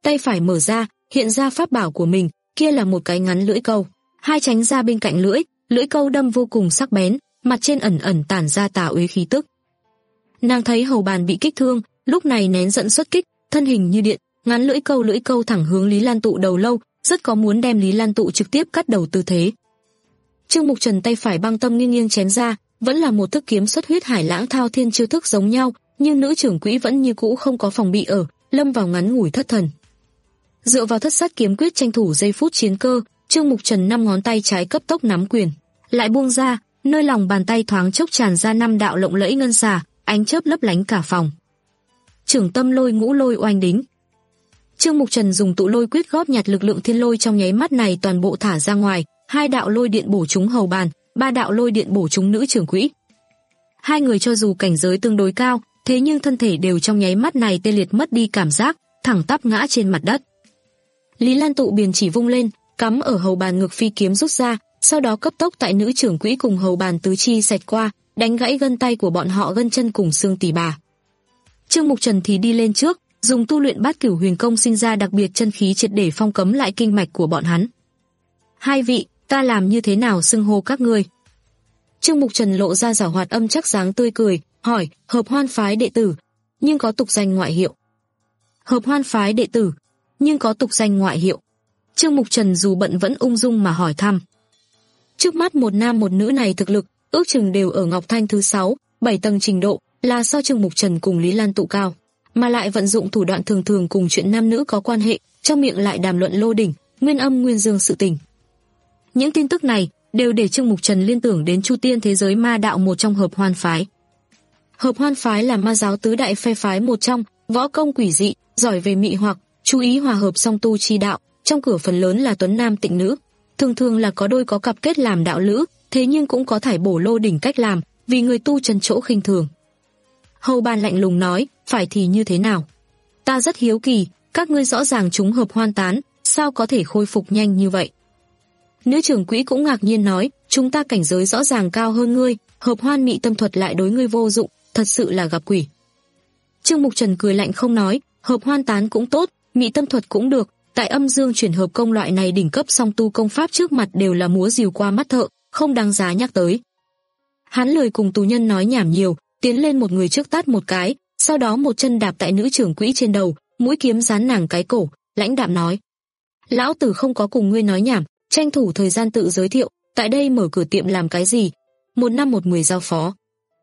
tay phải mở ra, hiện ra pháp bảo của mình, kia là một cái ngắn lưỡi câu. Hai tránh ra bên cạnh lưỡi, lưỡi câu đâm vô cùng sắc bén, mặt trên ẩn ẩn tản ra tà uy khí tức. Nàng thấy hầu bàn bị kích thương, lúc này nén giận xuất kích, thân hình như điện, ngắn lưỡi câu lưỡi câu thẳng hướng Lý Lan Tụ đầu lâu, rất có muốn đem Lý Lan Tụ trực tiếp cắt đầu tư thế. Trương Mục Trần tay phải băng tâm nghiêng nghiêng chém ra, vẫn là một thức kiếm xuất huyết hải lãng thao thiên chiêu thức giống nhau, nhưng nữ trưởng quỹ vẫn như cũ không có phòng bị ở, lâm vào ngắn ngủi thất thần. Dựa vào thất sát kiếm quyết tranh thủ giây phút chiến cơ, Trương Mục Trần năm ngón tay trái cấp tốc nắm quyền, lại buông ra, nơi lòng bàn tay thoáng chốc tràn ra năm đạo lộng lẫy ngân xà, ánh chớp lấp lánh cả phòng. Trưởng tâm lôi ngũ lôi oanh đính. Trương Mục Trần dùng tụ lôi quyết góp nhặt lực lượng thiên lôi trong nháy mắt này toàn bộ thả ra ngoài, hai đạo lôi điện bổ trúng hầu bàn, ba đạo lôi điện bổ trúng nữ trưởng quỹ. Hai người cho dù cảnh giới tương đối cao, thế nhưng thân thể đều trong nháy mắt này tê liệt mất đi cảm giác, thẳng tắp ngã trên mặt đất. Lý Lan Tụ biền chỉ vung lên, cắm ở hầu bàn ngực phi kiếm rút ra, sau đó cấp tốc tại nữ trưởng quỹ cùng hầu bàn tứ chi xẹt qua, đánh gãy gân tay của bọn họ, gân chân cùng xương tỉ bà. Trương Mục Trần thì đi lên trước, dùng tu luyện Bát Cửu Huyền Công sinh ra đặc biệt chân khí triệt để phong cấm lại kinh mạch của bọn hắn. Hai vị, ta làm như thế nào xưng hô các ngươi? Trương Mục Trần lộ ra giảo hoạt âm chắc dáng tươi cười, hỏi, Hợp Hoan phái đệ tử, nhưng có tục danh ngoại hiệu. Hợp Hoan phái đệ tử, nhưng có tục danh ngoại hiệu. Trương Mục Trần dù bận vẫn ung dung mà hỏi thăm. Trước mắt một nam một nữ này thực lực, ước chừng đều ở Ngọc Thanh thứ sáu, bảy tầng trình độ, là so Trương Mục Trần cùng Lý Lan Tụ cao, mà lại vận dụng thủ đoạn thường thường cùng chuyện nam nữ có quan hệ, trong miệng lại đàm luận lô đỉnh, nguyên âm nguyên dương sự tình. Những tin tức này đều để Trương Mục Trần liên tưởng đến Chu Tiên thế giới ma đạo một trong Hợp Hoan phái. Hợp Hoan phái là ma giáo tứ đại phe phái một trong, võ công quỷ dị, giỏi về mị hoặc, chú ý hòa hợp song tu chi đạo, trong cửa phần lớn là tuấn nam tịnh nữ, thường thường là có đôi có cặp kết làm đạo lữ, thế nhưng cũng có thải bổ lô đỉnh cách làm, vì người tu chân chỗ khinh thường. Hầu bàn lạnh lùng nói, phải thì như thế nào? Ta rất hiếu kỳ, các ngươi rõ ràng chúng hợp hoan tán, sao có thể khôi phục nhanh như vậy? Nữ trưởng quỹ cũng ngạc nhiên nói, chúng ta cảnh giới rõ ràng cao hơn ngươi, hợp hoan mị tâm thuật lại đối ngươi vô dụng, thật sự là gặp quỷ. Trương Mục Trần cười lạnh không nói, hợp hoan tán cũng tốt, mị tâm thuật cũng được, tại âm dương chuyển hợp công loại này đỉnh cấp song tu công pháp trước mặt đều là múa rìu qua mắt thợ, không đáng giá nhắc tới. Hắn lời cùng tù nhân nói nhảm nhiều, tiến lên một người trước tát một cái, sau đó một chân đạp tại nữ trưởng quỹ trên đầu, mũi kiếm dán nàng cái cổ, lãnh đạm nói: "Lão tử không có cùng ngươi nói nhảm, tranh thủ thời gian tự giới thiệu, tại đây mở cửa tiệm làm cái gì? Một năm một mười giao phó."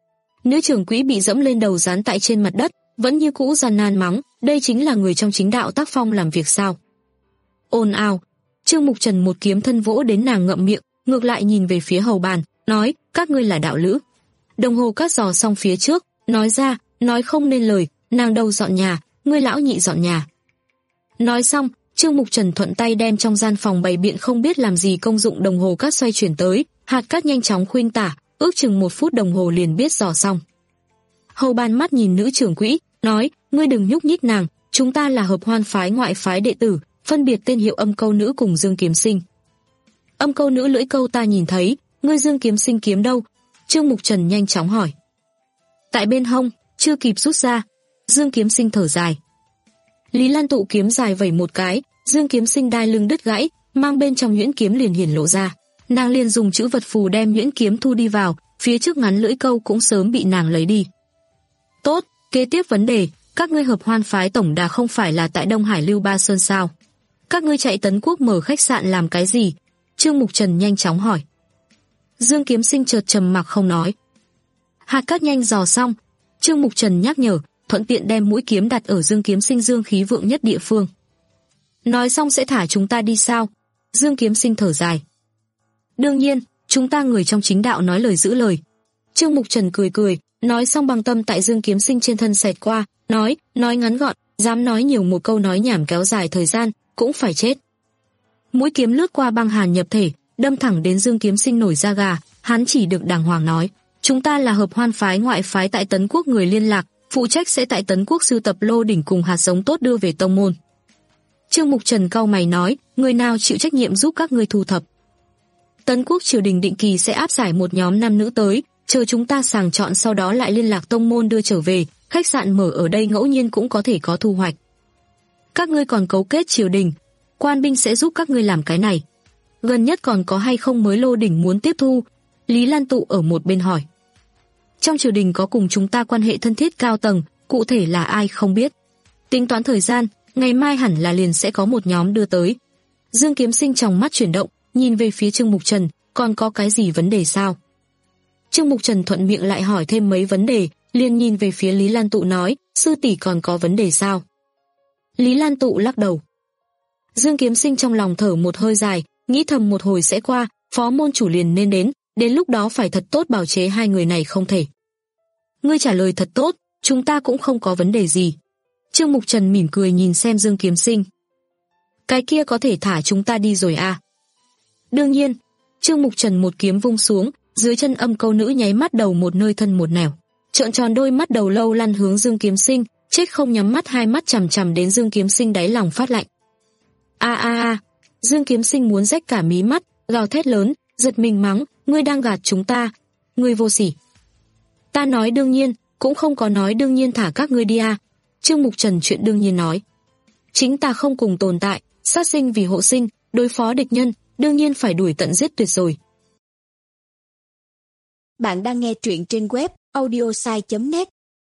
Nữ trưởng quỹ bị dẫm lên đầu dán tại trên mặt đất, vẫn như cũ gian nan mắng, đây chính là người trong chính đạo tác phong làm việc sao? Ồn ào. Trương Mục Trần một kiếm thân vỗ đến nàng ngậm miệng, ngược lại nhìn về phía hầu bàn, nói: "Các ngươi là đạo lữ?" Đồng hồ cát giò xong phía trước, nói ra, nói không nên lời, nàng đâu dọn nhà, ngươi lão nhị dọn nhà. Nói xong, Trương Mục Trần thuận tay đem trong gian phòng bày biện không biết làm gì công dụng đồng hồ cát xoay chuyển tới, hạt cát nhanh chóng khuynh tả, ước chừng một phút đồng hồ liền biết dò xong. Hầu bàn mắt nhìn nữ trưởng quỹ, nói: "Ngươi đừng nhúc nhích nàng, chúng ta là hợp hoan phái ngoại phái đệ tử, phân biệt tên hiệu âm câu nữ cùng dương kiếm sinh." Âm câu nữ lưỡi câu ta nhìn thấy, ngươi dương kiếm sinh kiếm đâu? Trương Mục Trần nhanh chóng hỏi. Tại bên hông, chưa kịp rút ra. Dương kiếm sinh thở dài. Lý Lan Tụ kiếm dài vẩy một cái, dương kiếm sinh đai lưng đứt gãy, mang bên trong nhuyễn kiếm liền hiển lộ ra. Nàng liền dùng chữ vật phù đem nhuyễn kiếm thu đi vào, phía trước ngắn lưỡi câu cũng sớm bị nàng lấy đi. Tốt, kế tiếp vấn đề, các ngươi hợp hoan phái tổng đà không phải là tại Đông Hải Lưu Ba Sơn sao? Các ngươi chạy Tấn Quốc mở khách sạn làm cái gì? Trương Mục Trần nhanh chóng hỏi. Dương kiếm sinh chợt trầm mặc không nói. Hạt cát nhanh dò xong, Trương Mục Trần nhắc nhở, thuận tiện đem mũi kiếm đặt ở Dương kiếm sinh dương khí vượng nhất địa phương. Nói xong sẽ thả chúng ta đi sao? Dương kiếm sinh thở dài. Đương nhiên, chúng ta người trong chính đạo nói lời giữ lời. Trương Mục Trần cười cười, nói xong băng tâm tại Dương kiếm sinh trên thân xẹt qua, nói, nói ngắn gọn, dám nói nhiều một câu nói nhảm kéo dài thời gian, cũng phải chết. Mũi kiếm lướt qua băng hàn nhập thể, đâm thẳng đến Dương kiếm sinh nổi da gà, hắn chỉ được đàng hoàng nói, chúng ta là hợp hoan phái ngoại phái tại Tấn Quốc người liên lạc, phụ trách sẽ tại Tấn Quốc sưu tập lô đỉnh cùng hạt giống tốt đưa về tông môn. Trương Mục Trần cau mày nói, người nào chịu trách nhiệm giúp các ngươi thu thập? Tấn Quốc triều đình định kỳ sẽ áp giải một nhóm nam nữ tới, chờ chúng ta sàng chọn sau đó lại liên lạc tông môn đưa trở về, khách sạn mở ở đây ngẫu nhiên cũng có thể có thu hoạch. Các ngươi còn cấu kết triều đình, quan binh sẽ giúp các ngươi làm cái này. Gần nhất còn có hay không mới lô đỉnh muốn tiếp thu? Lý Lan Tụ ở một bên hỏi. Trong triều đình có cùng chúng ta quan hệ thân thiết cao tầng, cụ thể là ai không biết. Tính toán thời gian, ngày mai hẳn là liền sẽ có một nhóm đưa tới. Dương Kiếm Sinh trong mắt chuyển động, nhìn về phía Trương Mục Trần, còn có cái gì vấn đề sao? Trương Mục Trần thuận miệng lại hỏi thêm mấy vấn đề, liền nhìn về phía Lý Lan Tụ nói, sư tỷ còn có vấn đề sao? Lý Lan Tụ lắc đầu. Dương Kiếm Sinh trong lòng thở một hơi dài, nghĩ thầm một hồi sẽ qua, phó môn chủ liền nên đến, đến lúc đó phải thật tốt bảo chế hai người này không thể. Ngươi trả lời thật tốt, chúng ta cũng không có vấn đề gì. Trương Mục Trần mỉm cười nhìn xem Dương Kiếm Sinh. Cái kia có thể thả chúng ta đi rồi à? Đương nhiên. Trương Mục Trần một kiếm vung xuống, dưới chân Âm Câu Nữ nháy mắt đầu một nơi thân một nẻo, trợn tròn đôi mắt đầu lâu lăn hướng Dương Kiếm Sinh, chết không nhắm mắt, hai mắt chằm chằm đến Dương Kiếm Sinh đáy lòng phát lạnh. A a a! Dương Kiếm Sinh muốn rách cả mí mắt, gào thét lớn, giật mình mắng, ngươi đang gạt chúng ta, ngươi vô sỉ. Ta nói đương nhiên, cũng không có nói đương nhiên thả các ngươi đi à. Trương Mục Trần chuyện đương nhiên nói. Chính ta không cùng tồn tại, sát sinh vì hộ sinh, đối phó địch nhân, đương nhiên phải đuổi tận giết tuyệt rồi. Bạn đang nghe truyện trên web audiosai chấm net.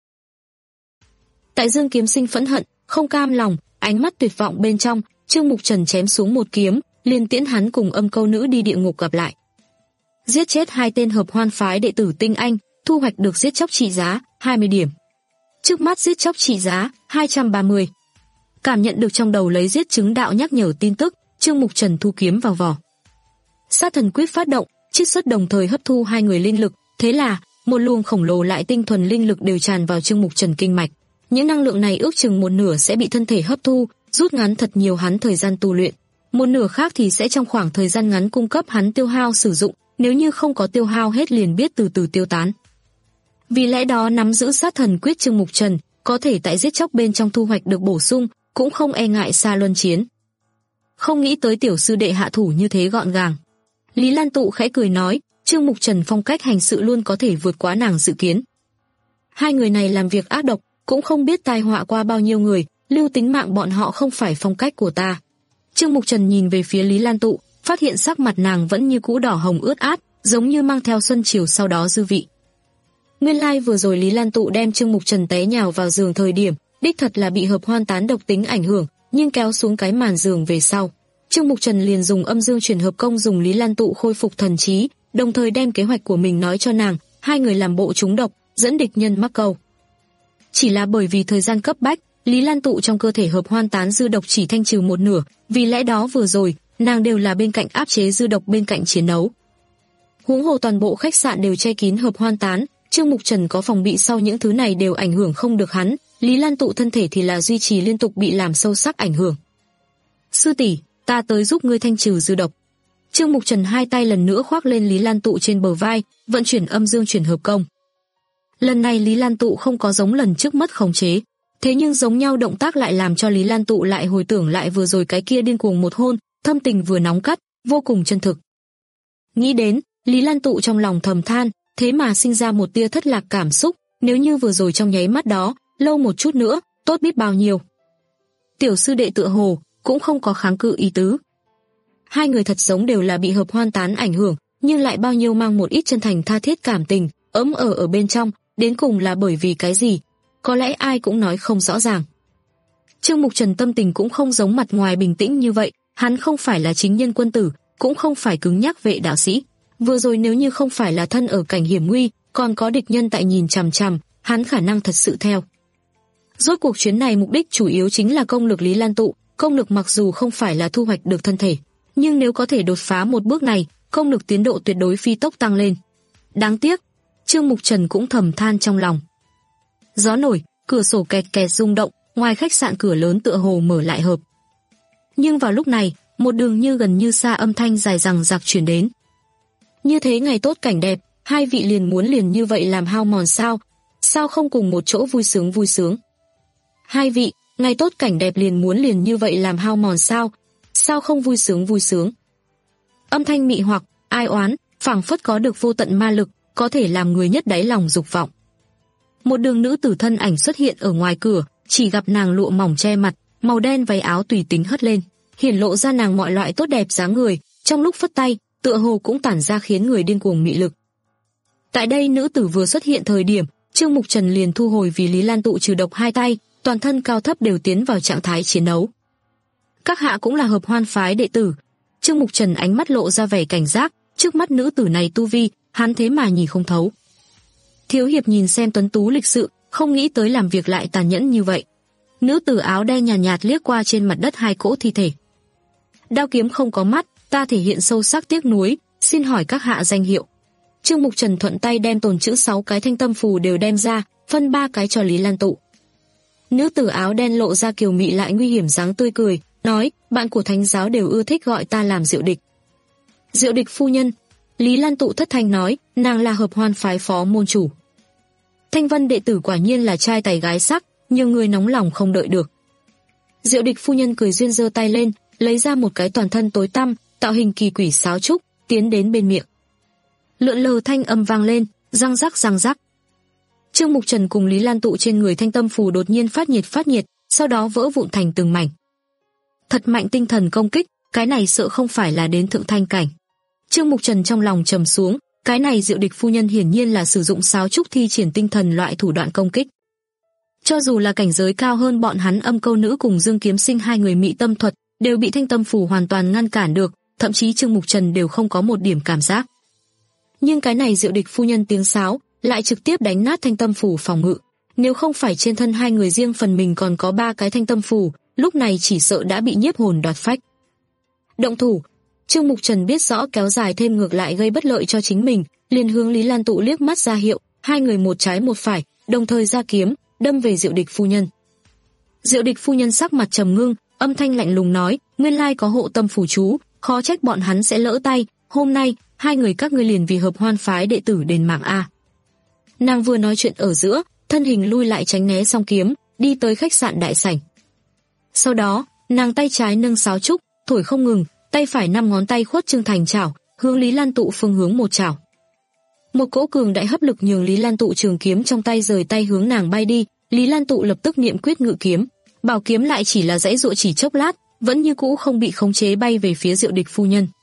Tại Dương Kiếm Sinh phẫn hận, không cam lòng, ánh mắt tuyệt vọng bên trong, Trương Mục Trần chém xuống một kiếm, liền tiễn hắn cùng Âm Câu Nữ đi địa ngục gặp lại. Giết chết hai tên hợp hoan phái đệ tử tinh anh, thu hoạch được giết chóc trị giá hai mươi điểm. Trước mắt giết chóc trị giá hai trăm ba mươi. Cảm nhận được trong đầu lấy giết chứng đạo nhắc nhở tin tức, Trương Mục Trần thu kiếm vào vỏ. Sát thần quyết phát động, chiết xuất đồng thời hấp thu hai người linh lực, thế là một luồng khổng lồ lại tinh thuần linh lực đều tràn vào Trương Mục Trần kinh mạch. Những năng lượng này ước chừng một nửa sẽ bị thân thể hấp thu, rút ngắn thật nhiều hắn thời gian tu luyện. Một nửa khác thì sẽ trong khoảng thời gian ngắn cung cấp hắn tiêu hao sử dụng, nếu như không có tiêu hao hết liền biết từ từ tiêu tán. Vì lẽ đó nắm giữ sát thần quyết Trương Mục Trần có thể tại giết chóc bên trong thu hoạch được bổ sung, cũng không e ngại xa luân chiến. Không nghĩ tới tiểu sư đệ hạ thủ như thế gọn gàng. Lý Lan Tụ khẽ cười nói, Trương Mục Trần phong cách hành sự luôn có thể vượt quá nàng dự kiến. Hai người này làm việc ác độc, cũng không biết tai họa qua bao nhiêu người, lưu tính mạng bọn họ không phải phong cách của ta. Trương Mục Trần nhìn về phía Lý Lan Tụ, phát hiện sắc mặt nàng vẫn như cũ đỏ hồng ướt át, giống như mang theo xuân chiều sau đó dư vị. Nguyên lai like vừa rồi Lý Lan Tụ đem Trương Mục Trần té nhào vào giường thời điểm, đích thật là bị hợp hoan tán độc tính ảnh hưởng, nhưng kéo xuống cái màn giường về sau, Trương Mục Trần liền dùng âm dương chuyển hợp công dùng Lý Lan Tụ khôi phục thần trí, đồng thời đem kế hoạch của mình nói cho nàng, hai người làm bộ trúng độc, dẫn địch nhân mắc câu. Chỉ là bởi vì thời gian cấp bách, Lý Lan Tụ trong cơ thể hợp hoan tán dư độc chỉ thanh trừ một nửa, vì lẽ đó vừa rồi, nàng đều là bên cạnh áp chế dư độc bên cạnh chiến đấu. Huống hồ toàn bộ khách sạn đều che kín hợp hoan tán, Trương Mục Trần có phòng bị sau những thứ này đều ảnh hưởng không được hắn, Lý Lan Tụ thân thể thì là duy trì liên tục bị làm sâu sắc ảnh hưởng. Sư tỷ, ta tới giúp ngươi thanh trừ dư độc. Trương Mục Trần hai tay lần nữa khoác lên Lý Lan Tụ trên bờ vai, vận chuyển âm dương chuyển hợp công. Lần này Lý Lan Tụ không có giống lần trước mất khống chế, thế nhưng giống nhau động tác lại làm cho Lý Lan Tụ lại hồi tưởng lại vừa rồi cái kia điên cuồng một hôn, thâm tình vừa nóng cắt, vô cùng chân thực. Nghĩ đến, Lý Lan Tụ trong lòng thầm than, thế mà sinh ra một tia thất lạc cảm xúc, nếu như vừa rồi trong nháy mắt đó, lâu một chút nữa, tốt biết bao nhiêu. Tiểu sư đệ tựa hồ cũng không có kháng cự ý tứ. Hai người thật giống đều là bị hợp hoan tán ảnh hưởng, nhưng lại bao nhiêu mang một ít chân thành tha thiết cảm tình, ấm ở ở bên trong, đến cùng là bởi vì cái gì, có lẽ ai cũng nói không rõ ràng. Trương Mục Trần tâm tình cũng không giống mặt ngoài bình tĩnh như vậy, hắn không phải là chính nhân quân tử, cũng không phải cứng nhắc vệ đạo sĩ. Vừa rồi nếu như không phải là thân ở cảnh hiểm nguy, còn có địch nhân tại nhìn chằm chằm, hắn khả năng thật sự theo. Rốt cuộc chuyến này mục đích chủ yếu chính là công lực Lý Lan Tụ, công lực mặc dù không phải là thu hoạch được thân thể, nhưng nếu có thể đột phá một bước này, công lực tiến độ tuyệt đối phi tốc tăng lên. Đáng tiếc, Trương Mục Trần cũng thầm than trong lòng. Gió nổi, cửa sổ kẹt kẹt rung động, ngoài khách sạn cửa lớn tựa hồ mở lại hợp. Nhưng vào lúc này, một đường như gần như xa âm thanh dài dằng dặc truyền đến. Như thế ngày tốt cảnh đẹp, hai vị liền muốn liền như vậy làm hao mòn sao? Sao không cùng một chỗ vui sướng vui sướng? Hai vị, ngày tốt cảnh đẹp liền muốn liền như vậy làm hao mòn sao? Sao không vui sướng vui sướng? Âm thanh mị hoặc, ai oán, phảng phất có được vô tận ma lực, có thể làm người nhất đáy lòng dục vọng. Một đường nữ tử thân ảnh xuất hiện ở ngoài cửa, chỉ gặp nàng lụa mỏng che mặt, màu đen váy áo tùy tính hất lên, hiển lộ ra nàng mọi loại tốt đẹp dáng người, trong lúc phất tay, tựa hồ cũng tản ra khiến người điên cuồng mị lực. Tại đây nữ tử vừa xuất hiện thời điểm, Trương Mục Trần liền thu hồi vì Lý Lan Tụ trừ độc hai tay, toàn thân cao thấp đều tiến vào trạng thái chiến đấu. Các hạ cũng là Hợp Hoan phái đệ tử. Trương Mục Trần ánh mắt lộ ra vẻ cảnh giác, trước mắt nữ tử này tu vi, hắn thế mà nhìn không thấu. Thiếu hiệp nhìn xem tuấn tú lịch sự, không nghĩ tới làm việc lại tàn nhẫn như vậy. Nữ tử áo đen nhàn nhạt, nhạt liếc qua trên mặt đất hai cỗ thi thể. Đao kiếm không có mắt, ta thể hiện sâu sắc tiếc nuối, xin hỏi các hạ danh hiệu. Trương Mục Trần thuận tay đem tồn chữ sáu cái thanh tâm phù đều đem ra, phân ba cái cho Lý Lan Tụ. Nữ tử áo đen lộ ra kiều mị lại nguy hiểm dáng tươi cười, nói, bạn của thánh giáo đều ưa thích gọi ta làm Diệu Địch. Diệu Địch phu nhân. Lý Lan Tụ thất thanh nói, nàng là Hợp Hoan phái phó môn chủ. Thanh Vân đệ tử quả nhiên là trai tài gái sắc, nhiều người nóng lòng không đợi được. Diệu Địch phu nhân cười duyên giơ tay lên, lấy ra một cái toàn thân tối tăm, tạo hình kỳ quỷ sáo trúc, tiến đến bên miệng. Lượn lờ thanh âm vang lên, răng rắc răng rắc. Trương Mục Trần cùng Lý Lan Tụ trên người thanh tâm phù đột nhiên phát nhiệt phát nhiệt, sau đó vỡ vụn thành từng mảnh. Thật mạnh tinh thần công kích, cái này sợ không phải là đến thượng thanh cảnh. Trương Mục Trần trong lòng trầm xuống, cái này Diệu Địch phu nhân hiển nhiên là sử dụng sáo trúc thi triển tinh thần loại thủ đoạn công kích. Cho dù là cảnh giới cao hơn bọn hắn Âm Câu Nữ cùng Dương Kiếm Sinh hai người mị tâm thuật, đều bị thanh tâm phù hoàn toàn ngăn cản được, thậm chí Trương Mục Trần đều không có một điểm cảm giác. Nhưng cái này Diệu Địch phu nhân tiếng sáo lại trực tiếp đánh nát thanh tâm phù phòng ngự. Nếu không phải trên thân hai người riêng phần mình còn có ba cái thanh tâm phù, lúc này chỉ sợ đã bị nhiếp hồn đoạt phách. Động thủ. Trương Mục Trần biết rõ kéo dài thêm ngược lại gây bất lợi cho chính mình, liền hướng Lý Lan Tụ liếc mắt ra hiệu, hai người một trái một phải, đồng thời ra kiếm, đâm về Diệu Địch phu nhân. Diệu Địch phu nhân sắc mặt trầm ngưng, âm thanh lạnh lùng nói, nguyên lai có hộ tâm phù chú, khó trách bọn hắn sẽ lỡ tay, hôm nay, hai người các ngươi liền vì Hợp Hoan phái đệ tử đền mạng a. Nàng vừa nói chuyện ở giữa, thân hình lui lại tránh né song kiếm, đi tới khách sạn đại sảnh. Sau đó, nàng tay trái nâng sáo trúc, thổi không ngừng, tay phải năm ngón tay khuất trương thành chảo, hướng Lý Lan Tụ phương hướng một chảo. Một cỗ cường đại hấp lực nhường Lý Lan Tụ trường kiếm trong tay rời tay hướng nàng bay đi, Lý Lan Tụ lập tức niệm quyết ngự kiếm, bảo kiếm lại chỉ là dãy dụa chỉ chốc lát, vẫn như cũ không bị khống chế bay về phía Diệu Địch phu nhân.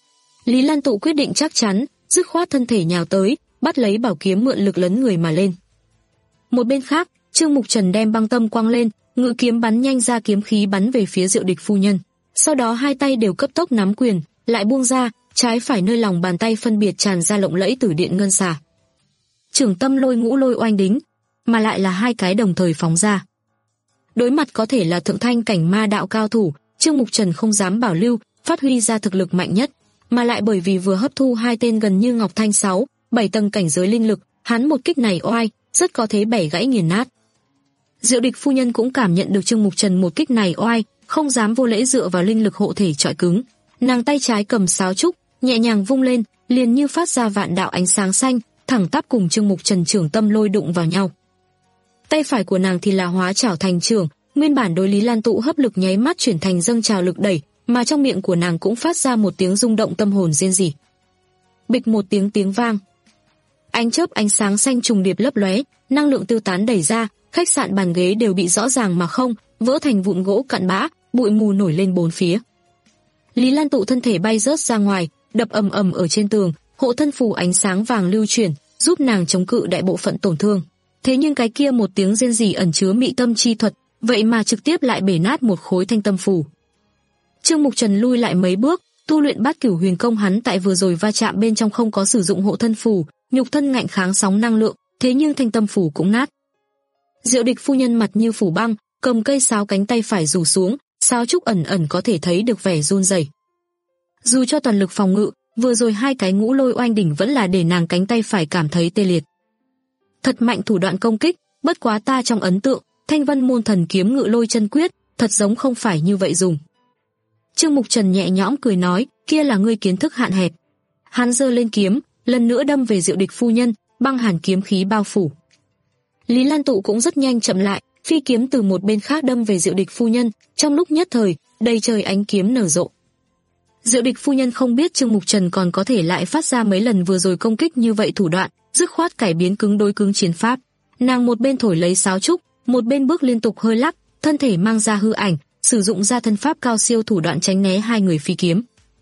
Lý Lan Tụ quyết định chắc chắn, dứt khoát thân thể nhào tới, bắt lấy bảo kiếm mượn lực lấn người mà lên. Một bên khác, Trương Mục Trần đem băng tâm quăng lên, ngự kiếm bắn nhanh ra kiếm khí bắn về phía Diệu Địch phu nhân. Sau đó hai tay đều cấp tốc nắm quyền, lại buông ra, trái phải nơi lòng bàn tay phân biệt tràn ra lộng lẫy tử điện ngân xà. Trưởng tâm lôi ngũ lôi oanh đính, mà lại là hai cái đồng thời phóng ra. Đối mặt có thể là thượng thanh cảnh ma đạo cao thủ, Trương Mục Trần không dám bảo lưu, phát huy ra thực lực mạnh nhất, mà lại bởi vì vừa hấp thu hai tên gần như Ngọc Thanh sáu, bảy tầng cảnh giới linh lực, hắn một kích này oai, rất có thể bẻ gãy nghiền nát. Diệu Địch phu nhân cũng cảm nhận được Trương Mục Trần một kích này oai, không dám vô lễ dựa vào linh lực hộ thể trọi cứng. Nàng tay trái cầm sáo trúc, nhẹ nhàng vung lên, liền như phát ra vạn đạo ánh sáng xanh, thẳng tắp cùng Trương Mục Trần trưởng tâm lôi đụng vào nhau. Tay phải của nàng thì là hóa chảo thành trưởng, nguyên bản đối Lý Lan Tụ hấp lực nháy mắt chuyển thành dâng trào lực đẩy, mà trong miệng của nàng cũng phát ra một tiếng rung động tâm hồn rên rỉ. Bịch một tiếng tiếng vang. Ánh chớp ánh sáng xanh trùng điệp lấp lóe, năng lượng tiêu tán đẩy ra, khách sạn bàn ghế đều bị rõ ràng mà không, vỡ thành vụn gỗ cặn bã, bụi mù nổi lên bốn phía. Lý Lan Tụ thân thể bay rớt ra ngoài, đập ầm ầm ở trên tường, hộ thân phù ánh sáng vàng lưu chuyển, giúp nàng chống cự đại bộ phận tổn thương. Thế nhưng cái kia một tiếng rên rỉ ẩn chứa mị tâm chi thuật, vậy mà trực tiếp lại bể nát một khối thanh tâm phù. Trương Mục Trần lui lại mấy bước, tu luyện Bát Cửu Huyền Công hắn tại vừa rồi va chạm bên trong không có sử dụng hộ thân phù, nhục thân ngạnh kháng sóng năng lượng, thế nhưng thanh tâm phù cũng nát. Diệu Địch phu nhân mặt như phủ băng, cầm cây sáo cánh tay phải rủ xuống, sáo trúc ẩn ẩn có thể thấy được vẻ run rẩy. Dù cho toàn lực phòng ngự, vừa rồi hai cái ngũ lôi oanh đỉnh vẫn là để nàng cánh tay phải cảm thấy tê liệt. Thật mạnh thủ đoạn công kích, bất quá ta trong ấn tượng, Thanh Vân môn thần kiếm ngự lôi chân quyết, thật giống không phải như vậy dùng. Trương Mục Trần nhẹ nhõm cười nói, kia là ngươi kiến thức hạn hẹp. Hắn giơ lên kiếm, lần nữa đâm về Diệu Địch phu nhân, băng hàn kiếm khí bao phủ. Lý Lan Tụ cũng rất nhanh chậm lại, phi kiếm từ một bên khác đâm về Diệu Địch phu nhân, trong lúc nhất thời, đầy trời ánh kiếm nở rộ. Diệu Địch phu nhân không biết Trương Mục Trần còn có thể lại phát ra mấy lần vừa rồi công kích như vậy thủ đoạn, dứt khoát cải biến cứng đối cứng chiến pháp. Nàng một bên thổi lấy sáo trúc, một bên bước liên tục hơi lắc, thân thể mang ra hư ảnh, sử dụng ra thân pháp cao siêu thủ đoạn tránh né hai người phi kiếm.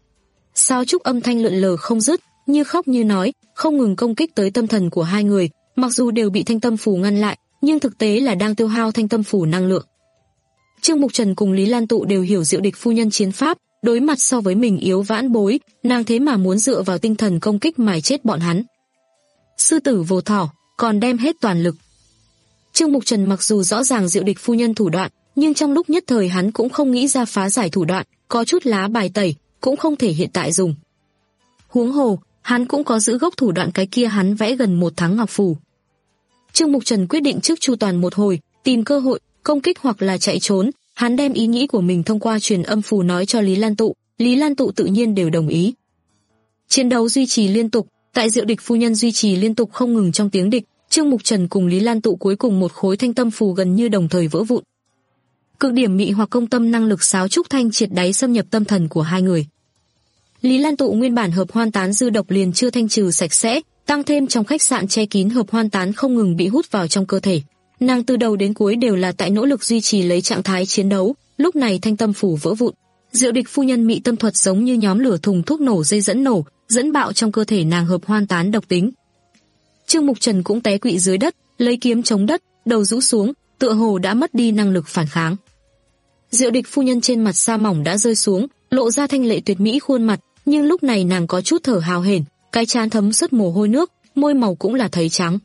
Sáo trúc âm thanh lượn lờ không dứt, như khóc như nói, không ngừng công kích tới tâm thần của hai người, mặc dù đều bị thanh tâm phù ngăn lại, nhưng thực tế là đang tiêu hao thanh tâm phù năng lượng. Trương Mục Trần cùng Lý Lan Tụ đều hiểu Diệu Địch phu nhân chiến pháp, đối mặt so với mình yếu vãn bối, nàng thế mà muốn dựa vào tinh thần công kích mài chết bọn hắn. Sư tử vô thỏ, còn đem hết toàn lực. Trương Mục Trần mặc dù rõ ràng Diệu Địch phu nhân thủ đoạn, nhưng trong lúc nhất thời hắn cũng không nghĩ ra phá giải thủ đoạn, có chút lá bài tẩy, cũng không thể hiện tại dùng. Huống hồ, hắn cũng có giữ gốc thủ đoạn cái kia hắn vẽ gần một tháng ngọc phù. Trương Mục Trần quyết định trước chu toàn một hồi, tìm cơ hội, công kích hoặc là chạy trốn, hắn đem ý nghĩ của mình thông qua truyền âm phù nói cho Lý Lan Tụ, Lý Lan Tụ tự nhiên đều đồng ý. Chiến đấu duy trì liên tục, tại Diệu Địch phu nhân duy trì liên tục không ngừng trong tiếng địch, Trương Mục Trần cùng Lý Lan Tụ cuối cùng một khối thanh tâm phù gần như đồng thời vỡ vụn. Cực điểm mị hoặc công tâm năng lực sáo trúc thanh triệt đáy xâm nhập tâm thần của hai người. Lý Lan Tụ nguyên bản hợp hoan tán dư độc liền chưa thanh trừ sạch sẽ, tăng thêm trong khách sạn che kín hợp hoan tán không ngừng bị hút vào trong cơ thể. Nàng từ đầu đến cuối đều là tại nỗ lực duy trì lấy trạng thái chiến đấu, lúc này thanh tâm phủ vỡ vụn. Diệu Địch phu nhân mị tâm thuật giống như nhóm lửa thùng thuốc nổ dây dẫn nổ, dẫn bạo trong cơ thể nàng hợp hoan tán độc tính. Trương Mục Trần cũng té quỵ dưới đất, lấy kiếm chống đất, đầu rũ xuống, tựa hồ đã mất đi năng lực phản kháng. Diệu Địch phu nhân trên mặt sa mỏng đã rơi xuống, lộ ra thanh lệ tuyệt mỹ khuôn mặt, nhưng lúc này nàng có chút thở hào hển, cái trán thấm sứt mồ hôi nước, môi màu cũng là thấy trắng.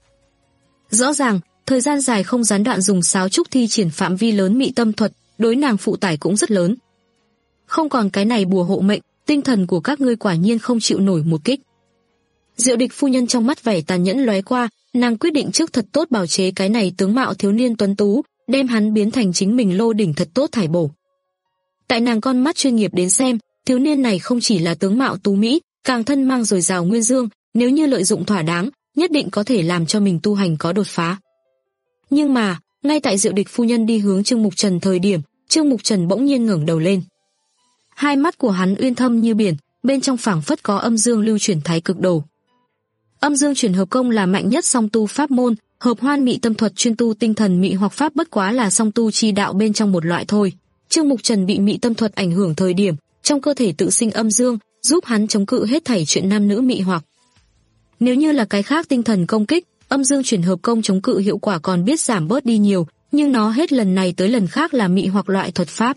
Rõ ràng, thời gian dài không gián đoạn dùng sáo trúc thi triển phạm vi lớn mị tâm thuật, đối nàng phụ tải cũng rất lớn. Không còn cái này bùa hộ mệnh, tinh thần của các ngươi quả nhiên không chịu nổi một kích. Diệu Địch phu nhân trong mắt vẻ tàn nhẫn lóe qua, nàng quyết định trước thật tốt bào chế cái này tướng mạo thiếu niên tuấn tú, đem hắn biến thành chính mình lô đỉnh thật tốt thải bổ. Tại nàng con mắt chuyên nghiệp đến xem, thiếu niên này không chỉ là tướng mạo tú mỹ, càng thân mang dồi dào nguyên dương, nếu như lợi dụng thỏa đáng, nhất định có thể làm cho mình tu hành có đột phá. Nhưng mà, ngay tại Diệu Địch phu nhân đi hướng Trương Mục Trần thời điểm, Trương Mục Trần bỗng nhiên ngẩng đầu lên. Hai mắt của hắn uyên thâm như biển, bên trong phảng phất có âm dương lưu chuyển thái cực đồ. Âm dương chuyển hợp công là mạnh nhất song tu pháp môn, hợp hoan mị tâm thuật chuyên tu tinh thần mị hoặc pháp bất quá là song tu chi đạo bên trong một loại thôi. Trương Mục Trần bị mị tâm thuật ảnh hưởng thời điểm, trong cơ thể tự sinh âm dương, giúp hắn chống cự hết thảy chuyện nam nữ mị hoặc. Nếu như là cái khác tinh thần công kích, âm dương chuyển hợp công chống cự hiệu quả còn biết giảm bớt đi nhiều, nhưng nó hết lần này tới lần khác là mị hoặc loại thuật pháp.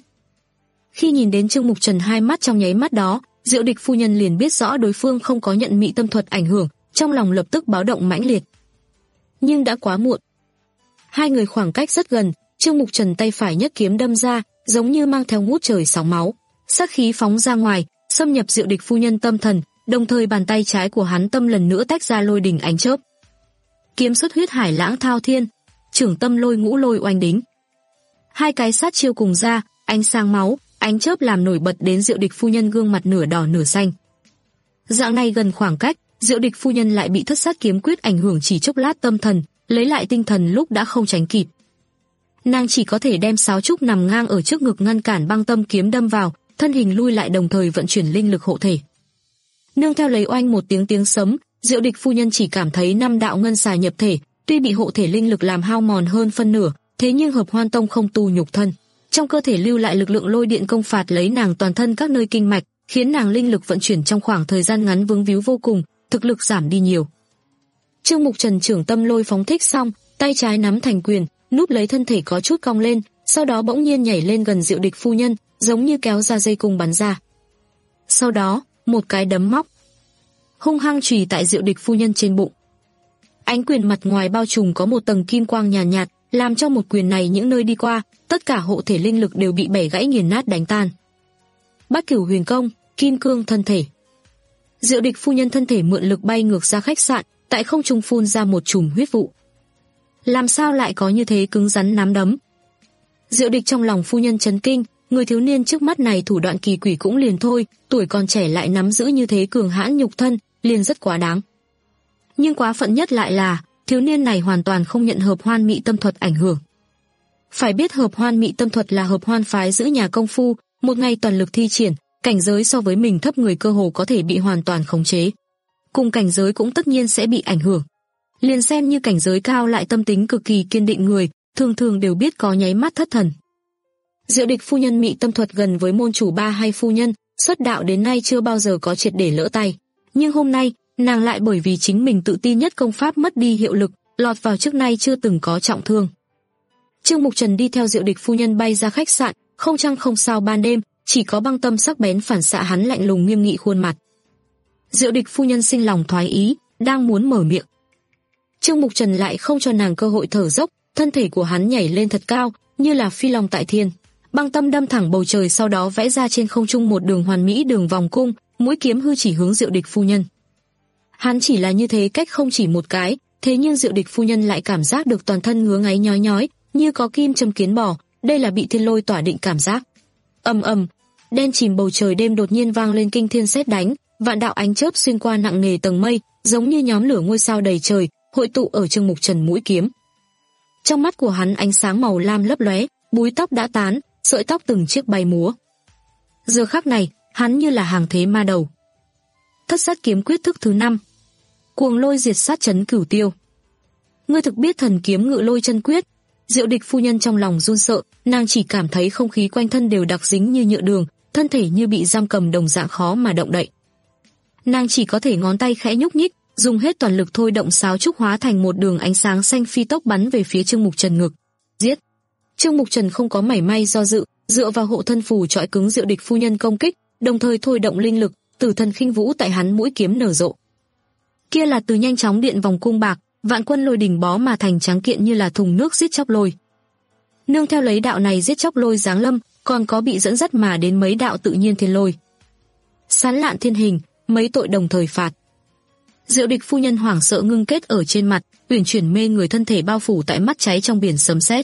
Khi nhìn đến Trương Mục Trần hai mắt trong nháy mắt đó, Diệu Địch phu nhân liền biết rõ đối phương không có nhận mị tâm thuật ảnh hưởng, trong lòng lập tức báo động mãnh liệt. Nhưng đã quá muộn. Hai người khoảng cách rất gần, Trương Mục Trần tay phải nhấc kiếm đâm ra, giống như mang theo ngút trời sóng máu, sát khí phóng ra ngoài, xâm nhập Diệu Địch phu nhân tâm thần, đồng thời bàn tay trái của hắn tâm lần nữa tách ra lôi đỉnh ánh chớp. Kiếm xuất huyết hải lãng thao thiên, trưởng tâm lôi ngũ lôi oanh đính. Hai cái sát chiêu cùng ra, ánh sáng máu, ánh chớp làm nổi bật đến Diệu Địch phu nhân gương mặt nửa đỏ nửa xanh. Dạng này gần khoảng cách, Diệu Địch phu nhân lại bị thất sát kiếm quyết ảnh hưởng chỉ chốc lát tâm thần, lấy lại tinh thần lúc đã không tránh kịp. Nàng chỉ có thể đem sáo trúc nằm ngang ở trước ngực ngăn cản băng tâm kiếm đâm vào, thân hình lui lại đồng thời vận chuyển linh lực hộ thể. Nương theo lấy oanh một tiếng tiếng sấm, Diệu Địch phu nhân chỉ cảm thấy năm đạo ngân xà nhập thể, tuy bị hộ thể linh lực làm hao mòn hơn phân nửa, thế nhưng hợp hoan tông không tu nhục thân, trong cơ thể lưu lại lực lượng lôi điện công phạt lấy nàng toàn thân các nơi kinh mạch, khiến nàng linh lực vận chuyển trong khoảng thời gian ngắn vướng víu vô cùng, thực lực giảm đi nhiều. Trương Mục Trần trưởng tâm lôi phóng thích xong, tay trái nắm thành quyền, núp lấy thân thể có chút cong lên, sau đó bỗng nhiên nhảy lên gần Diệu Địch phu nhân, giống như kéo ra dây cung bắn ra. Sau đó, một cái đấm móc hung hăng chùy tại Diệu Địch phu nhân trên bụng. Ánh quyền mặt ngoài bao trùm có một tầng kim quang nhàn nhạt, nhạt, làm cho một quyền này những nơi đi qua, tất cả hộ thể linh lực đều bị bẻ gãy nghiền nát đánh tan. Bát Cửu Huyền Công, kim cương thân thể. Diệu Địch phu nhân thân thể mượn lực bay ngược ra khách sạn, tại không trung phun ra một chùm huyết vụ. Làm sao lại có như thế cứng rắn nắm đấm? Diệu Địch trong lòng phu nhân chấn kinh, người thiếu niên trước mắt này thủ đoạn kỳ quỷ cũng liền thôi, tuổi còn trẻ lại nắm giữ như thế cường hãn nhục thân, liền rất quá đáng. Nhưng quá phận nhất lại là, thiếu niên này hoàn toàn không nhận hợp hoan mị tâm thuật ảnh hưởng. Phải biết hợp hoan mị tâm thuật là hợp hoan phái giữ nhà công phu, một ngày toàn lực thi triển, cảnh giới so với mình thấp người cơ hồ có thể bị hoàn toàn khống chế. Cùng cảnh giới cũng tất nhiên sẽ bị ảnh hưởng. Liền xem như cảnh giới cao lại tâm tính cực kỳ kiên định người, thường thường đều biết có nháy mắt thất thần. Diệu Địch phu nhân mị tâm thuật gần với môn chủ ba hay phu nhân, xuất đạo đến nay chưa bao giờ có triệt để lỡ tay. Nhưng hôm nay, nàng lại bởi vì chính mình tự tin nhất công pháp mất đi hiệu lực, lọt vào trước nay chưa từng có trọng thương. Trương Mục Trần đi theo Diệu Địch phu nhân bay ra khách sạn, không trăng không sao ban đêm, chỉ có băng tâm sắc bén phản xạ hắn lạnh lùng nghiêm nghị khuôn mặt. Diệu Địch phu nhân sinh lòng thoái ý, đang muốn mở miệng. Trương Mục Trần lại không cho nàng cơ hội thở dốc, thân thể của hắn nhảy lên thật cao, như là phi long tại thiên. Băng tâm đâm thẳng bầu trời, sau đó vẽ ra trên không trung một đường hoàn mỹ đường vòng cung, mũi kiếm hư chỉ hướng Diệu Địch phu nhân. Hắn chỉ là như thế cách không chỉ một cái, thế nhưng Diệu Địch phu nhân lại cảm giác được toàn thân ngứa ngáy nhói nhói, như có kim châm kiến bò, đây là bị thiên lôi tỏa định cảm giác. Ầm ầm, đen chìm bầu trời đêm đột nhiên vang lên kinh thiên sét đánh, vạn đạo ánh chớp xuyên qua nặng nề tầng mây, giống như nhóm lửa ngôi sao đầy trời, hội tụ ở Trương Mục Trần mũi kiếm. Trong mắt của hắn ánh sáng màu lam lấp lóe, búi tóc đã tán, sợi tóc từng chiếc bay múa. Giờ khắc này, hắn như là hàng thế ma đầu. Thất sát kiếm quyết thức thứ năm. Cuồng lôi diệt sát chấn cửu tiêu. Ngươi thực biết thần kiếm ngự lôi chân quyết? Diệu Địch phu nhân trong lòng run sợ, nàng chỉ cảm thấy không khí quanh thân đều đặc dính như nhựa đường, thân thể như bị giam cầm đồng dạng khó mà động đậy. Nàng chỉ có thể ngón tay khẽ nhúc nhích, dùng hết toàn lực thôi động sáo trúc hóa thành một đường ánh sáng xanh phi tốc bắn về phía Trương Mục Trần ngực. Giết! Trương Mục Trần không có mảy may do dự, dựa vào hộ thân phù trọi cứng Diệu Địch phu nhân công kích, đồng thời thôi động linh lực, tử thần khinh vũ tại hắn mũi kiếm nở rộ. Kia là từ nhanh chóng điện vòng cung bạc, vạn quân lôi đỉnh bó mà thành trắng kiện như là thùng nước giết chóc lôi. Nương theo lấy đạo này giết chóc lôi giáng lâm, còn có bị dẫn dắt mà đến mấy đạo tự nhiên thiên lôi. Sán lạn thiên hình, mấy tội đồng thời phạt. Diệu Địch phu nhân hoảng sợ ngưng kết ở trên mặt, uyển chuyển mê người thân thể bao phủ tại mắt cháy trong biển sấm sét.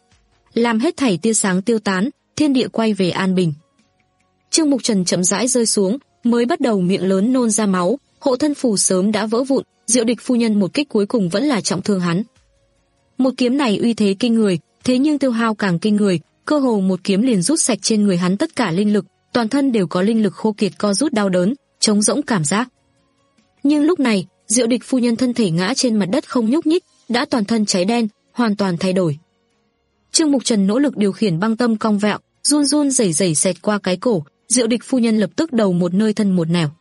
Làm hết thảy tia sáng tiêu tán, thiên địa quay về an bình. Trương Mục Trần chậm rãi rơi xuống, mới bắt đầu miệng lớn nôn ra máu, hộ thân phù sớm đã vỡ vụn, Diệu Địch phu nhân một kích cuối cùng vẫn là trọng thương hắn. Một kiếm này uy thế kinh người, thế nhưng tiêu hao càng kinh người, cơ hồ một kiếm liền rút sạch trên người hắn tất cả linh lực, toàn thân đều có linh lực khô kiệt co rút đau đớn, trống rỗng cảm giác. Nhưng lúc này, Diệu Địch phu nhân thân thể ngã trên mặt đất không nhúc nhích, đã toàn thân cháy đen, hoàn toàn thay đổi. Trương Mục Trần nỗ lực điều khiển băng tâm cong vẹo, run run rẩy rẩy xẹt qua cái cổ, Diệu Địch phu nhân lập tức đầu một nơi thân một nẻo.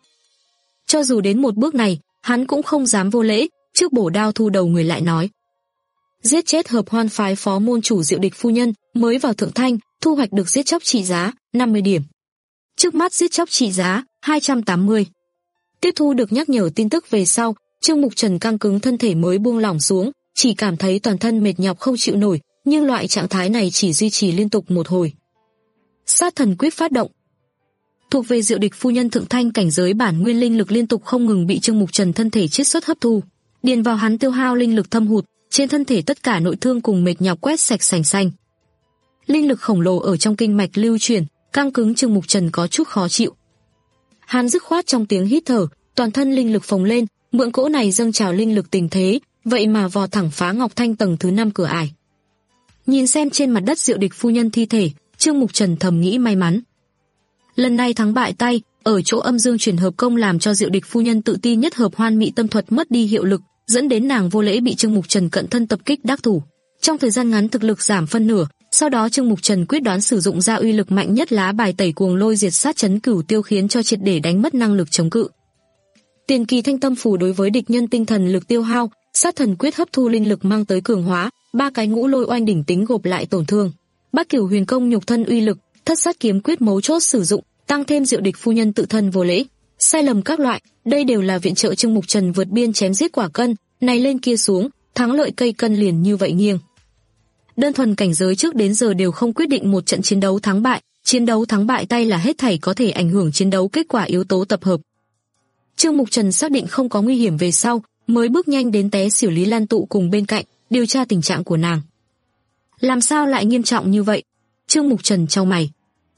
Cho dù đến một bước này, hắn cũng không dám vô lễ, trước bổ đao thu đầu người lại nói: giết chết hợp hoan phái phó môn chủ Diệu Địch phu nhân, mới vào thượng thanh, thu hoạch được giết chóc trị giá năm mươi điểm. Trước mắt giết chóc trị giá hai trăm tám mươi. Tiếp thu được nhắc nhở tin tức về sau, Trương Mục Trần căng cứng thân thể mới buông lỏng xuống, chỉ cảm thấy toàn thân mệt nhọc không chịu nổi, nhưng loại trạng thái này chỉ duy trì liên tục một hồi. Sát thần quyết phát động. Thuộc về Diệu Địch phu nhân thượng thanh cảnh giới bản nguyên linh lực liên tục không ngừng bị Trương Mục Trần thân thể chiết xuất hấp thu, điền vào hắn tiêu hao linh lực thâm hụt, trên thân thể tất cả nội thương cùng mệt nhọc quét sạch sành xanh. Linh lực khổng lồ ở trong kinh mạch lưu chuyển, căng cứng Trương Mục Trần có chút khó chịu. Hắn dứt khoát trong tiếng hít thở, toàn thân linh lực phồng lên, mượn cỗ này dâng trào linh lực tình thế, vậy mà vò thẳng phá Ngọc Thanh tầng thứ năm cửa ải. Nhìn xem trên mặt đất Diệu Địch phu nhân thi thể, Trương Mục Trần thầm nghĩ may mắn. Lần này thắng bại tay, ở chỗ âm dương chuyển hợp công làm cho Diệu Địch phu nhân tự ti nhất hợp hoan mị tâm thuật mất đi hiệu lực, dẫn đến nàng vô lễ bị Trương Mục Trần cận thân tập kích đắc thủ. Trong thời gian ngắn thực lực giảm phân nửa, sau đó Trương Mục Trần quyết đoán sử dụng ra uy lực mạnh nhất lá bài tẩy cuồng lôi diệt sát chấn cửu tiêu, khiến cho triệt để đánh mất năng lực chống cự. Tiền kỳ thanh tâm phù đối với địch nhân tinh thần lực tiêu hao, sát thần quyết hấp thu linh lực mang tới cường hóa, ba cái ngũ lôi oanh đỉnh tính gộp lại tổn thương. Bát cửu huyền công nhục thân uy lực, thất sát kiếm quyết mấu chốt sử dụng, tăng thêm Diệu Địch phu nhân tự thân vô lễ, sai lầm các loại, đây đều là viện trợ Trương Mục Trần vượt biên chém giết quả cân, này lên kia xuống, thắng lợi cây cân liền như vậy nghiêng. Đơn thuần cảnh giới trước đến giờ đều không quyết định một trận chiến đấu thắng bại, chiến đấu thắng bại tay là hết thảy có thể ảnh hưởng chiến đấu kết quả yếu tố tập hợp. Trương Mục Trần xác định không có nguy hiểm về sau, mới bước nhanh đến té xỉu Lý Lan Tụ cùng bên cạnh, điều tra tình trạng của nàng. Làm sao lại nghiêm trọng như vậy? Trương Mục Trần chau mày.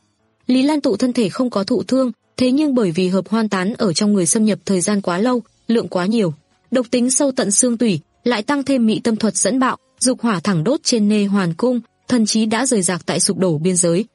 Lý Lan Tụ thân thể không có thụ thương, thế nhưng bởi vì hợp hoan tán ở trong người xâm nhập thời gian quá lâu, lượng quá nhiều, độc tính sâu tận xương tủy, lại tăng thêm mị tâm thuật dẫn bạo, dục hỏa thẳng đốt trên nê hoàn cung, thần trí đã rời rạc tại sụp đổ biên giới.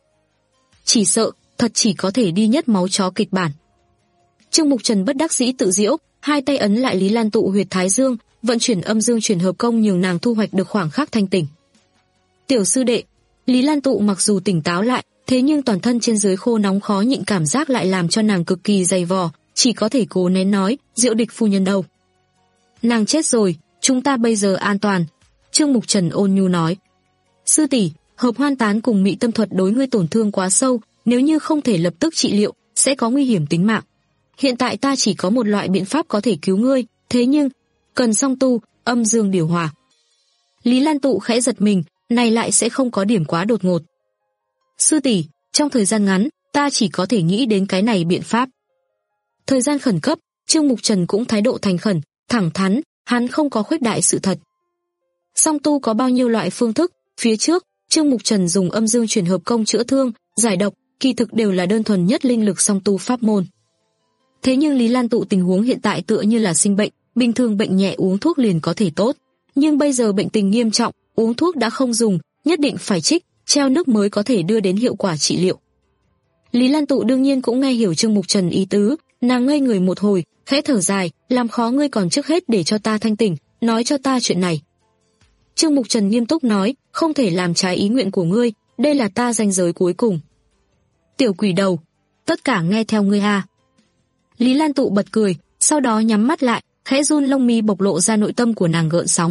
Chỉ sợ, thật chỉ có thể đi nhất máu chó kịch bản. Trương Mục Trần bất đắc dĩ tự giễu, hai tay ấn lại Lý Lan Tụ huyệt thái dương, vận chuyển âm dương chuyển hợp công nhường nàng thu hoạch được khoảng khắc thanh tỉnh. Tiểu sư đệ, Lý Lan Tụ mặc dù tỉnh táo lại, thế nhưng toàn thân trên dưới khô nóng khó nhịn cảm giác lại làm cho nàng cực kỳ dày vò, chỉ có thể cố nén nói, Diệu Địch phu nhân đâu? Nàng chết rồi, chúng ta bây giờ an toàn. Trương Mục Trần ôn nhu nói. Sư tỷ, hợp hoan tán cùng mị tâm thuật đối ngươi tổn thương quá sâu, nếu như không thể lập tức trị liệu, sẽ có nguy hiểm tính mạng. Hiện tại ta chỉ có một loại biện pháp có thể cứu ngươi, thế nhưng cần song tu, âm dương điều hòa. Lý Lan Tụ khẽ giật mình, này lại sẽ không có điểm quá đột ngột. Sư tỷ, trong thời gian ngắn, ta chỉ có thể nghĩ đến cái này biện pháp. Thời gian khẩn cấp, Trương Mục Trần cũng thái độ thành khẩn, thẳng thắn, hắn không có khuếch đại sự thật. Song tu có bao nhiêu loại phương thức, phía trước, Trương Mục Trần dùng âm dương chuyển hợp công chữa thương, giải độc, kỳ thực đều là đơn thuần nhất linh lực song tu pháp môn. Thế nhưng Lý Lan Tụ tình huống hiện tại tựa như là sinh bệnh, bình thường bệnh nhẹ uống thuốc liền có thể tốt, nhưng bây giờ bệnh tình nghiêm trọng, uống thuốc đã không dùng, nhất định phải trích, treo nước mới có thể đưa đến hiệu quả trị liệu. Lý Lan Tụ đương nhiên cũng nghe hiểu Trương Mục Trần ý tứ, nàng ngây người một hồi, khẽ thở dài, làm khó ngươi còn trước hết để cho ta thanh tỉnh, nói cho ta chuyện này. Trương Mục Trần nghiêm túc nói, không thể làm trái ý nguyện của ngươi, đây là ta ranh giới cuối cùng. Tiểu quỷ đầu, tất cả nghe theo ngươi ha. Lý Lan Tụ bật cười, sau đó nhắm mắt lại, khẽ run lông mi bộc lộ ra nội tâm của nàng gợn sóng.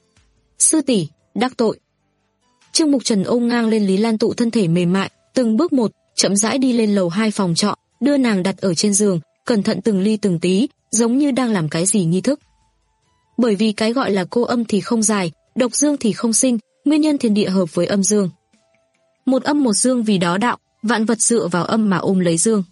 Sư tỷ, đắc tội. Trương Mục Trần ôm ngang lên Lý Lan Tụ thân thể mềm mại, từng bước một, chậm rãi đi lên lầu hai phòng trọ, đưa nàng đặt ở trên giường, cẩn thận từng ly từng tí, giống như đang làm cái gì nghi thức. Bởi vì cái gọi là cô âm thì không dài, độc dương thì không sinh, nguyên nhân thiên địa hợp với âm dương. Một âm một dương vì đó đạo, vạn vật dựa vào âm mà ôm lấy dương.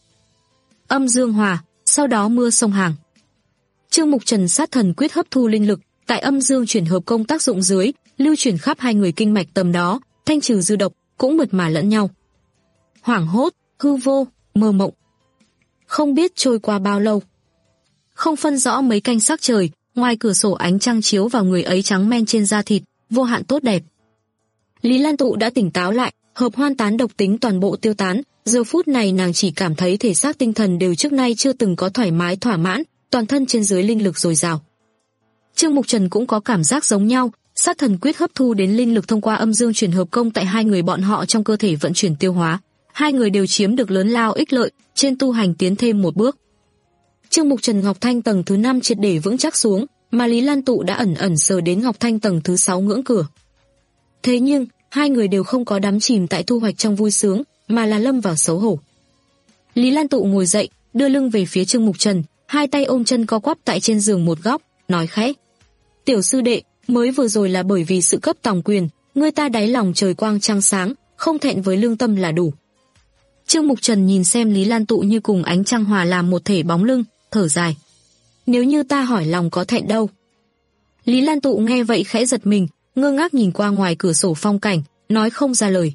Âm dương hòa, sau đó mưa sông hàng. Trương Mục Trần sát thần quyết hấp thu linh lực, tại âm dương chuyển hợp công tác dụng dưới, lưu chuyển khắp hai người kinh mạch tầm đó, thanh trừ dư độc, cũng mượt mà lẫn nhau. Hoảng hốt, hư vô, mơ mộng. Không biết trôi qua bao lâu. Không phân rõ mấy canh sắc trời, ngoài cửa sổ ánh trăng chiếu vào người ấy trắng men trên da thịt, vô hạn tốt đẹp. Lý Lan Tụ đã tỉnh táo lại, hợp hoan tán độc tính toàn bộ tiêu tán, giờ phút này nàng chỉ cảm thấy thể xác tinh thần đều trước nay chưa từng có thoải mái thỏa mãn, toàn thân trên dưới linh lực dồi dào. Trương Mục Trần cũng có cảm giác giống nhau, sát thần quyết hấp thu đến linh lực thông qua âm dương chuyển hợp công tại hai người bọn họ trong cơ thể vận chuyển tiêu hóa, hai người đều chiếm được lớn lao ích lợi, trên tu hành tiến thêm một bước. Trương Mục Trần Ngọc Thanh tầng thứ năm triệt để vững chắc xuống, mà Lý Lan Tụ đã ẩn ẩn sờ đến Ngọc Thanh tầng thứ sáu ngưỡng cửa. Thế nhưng, hai người đều không có đắm chìm tại thu hoạch trong vui sướng, mà là lâm vào xấu hổ. Lý Lan Tụ ngồi dậy, đưa lưng về phía Trương Mục Trần, hai tay ôm chân co quắp tại trên giường một góc, nói khẽ: "Tiểu sư đệ, mới vừa rồi là bởi vì sự cấp tòng quyền, người ta đáy lòng trời quang trăng sáng, không thẹn với lương tâm là đủ." Trương Mục Trần nhìn xem Lý Lan Tụ như cùng ánh trăng hòa làm một thể bóng lưng, thở dài: "Nếu như ta hỏi lòng có thẹn đâu?" Lý Lan Tụ nghe vậy khẽ giật mình, ngơ ngác nhìn qua ngoài cửa sổ phong cảnh, nói không ra lời.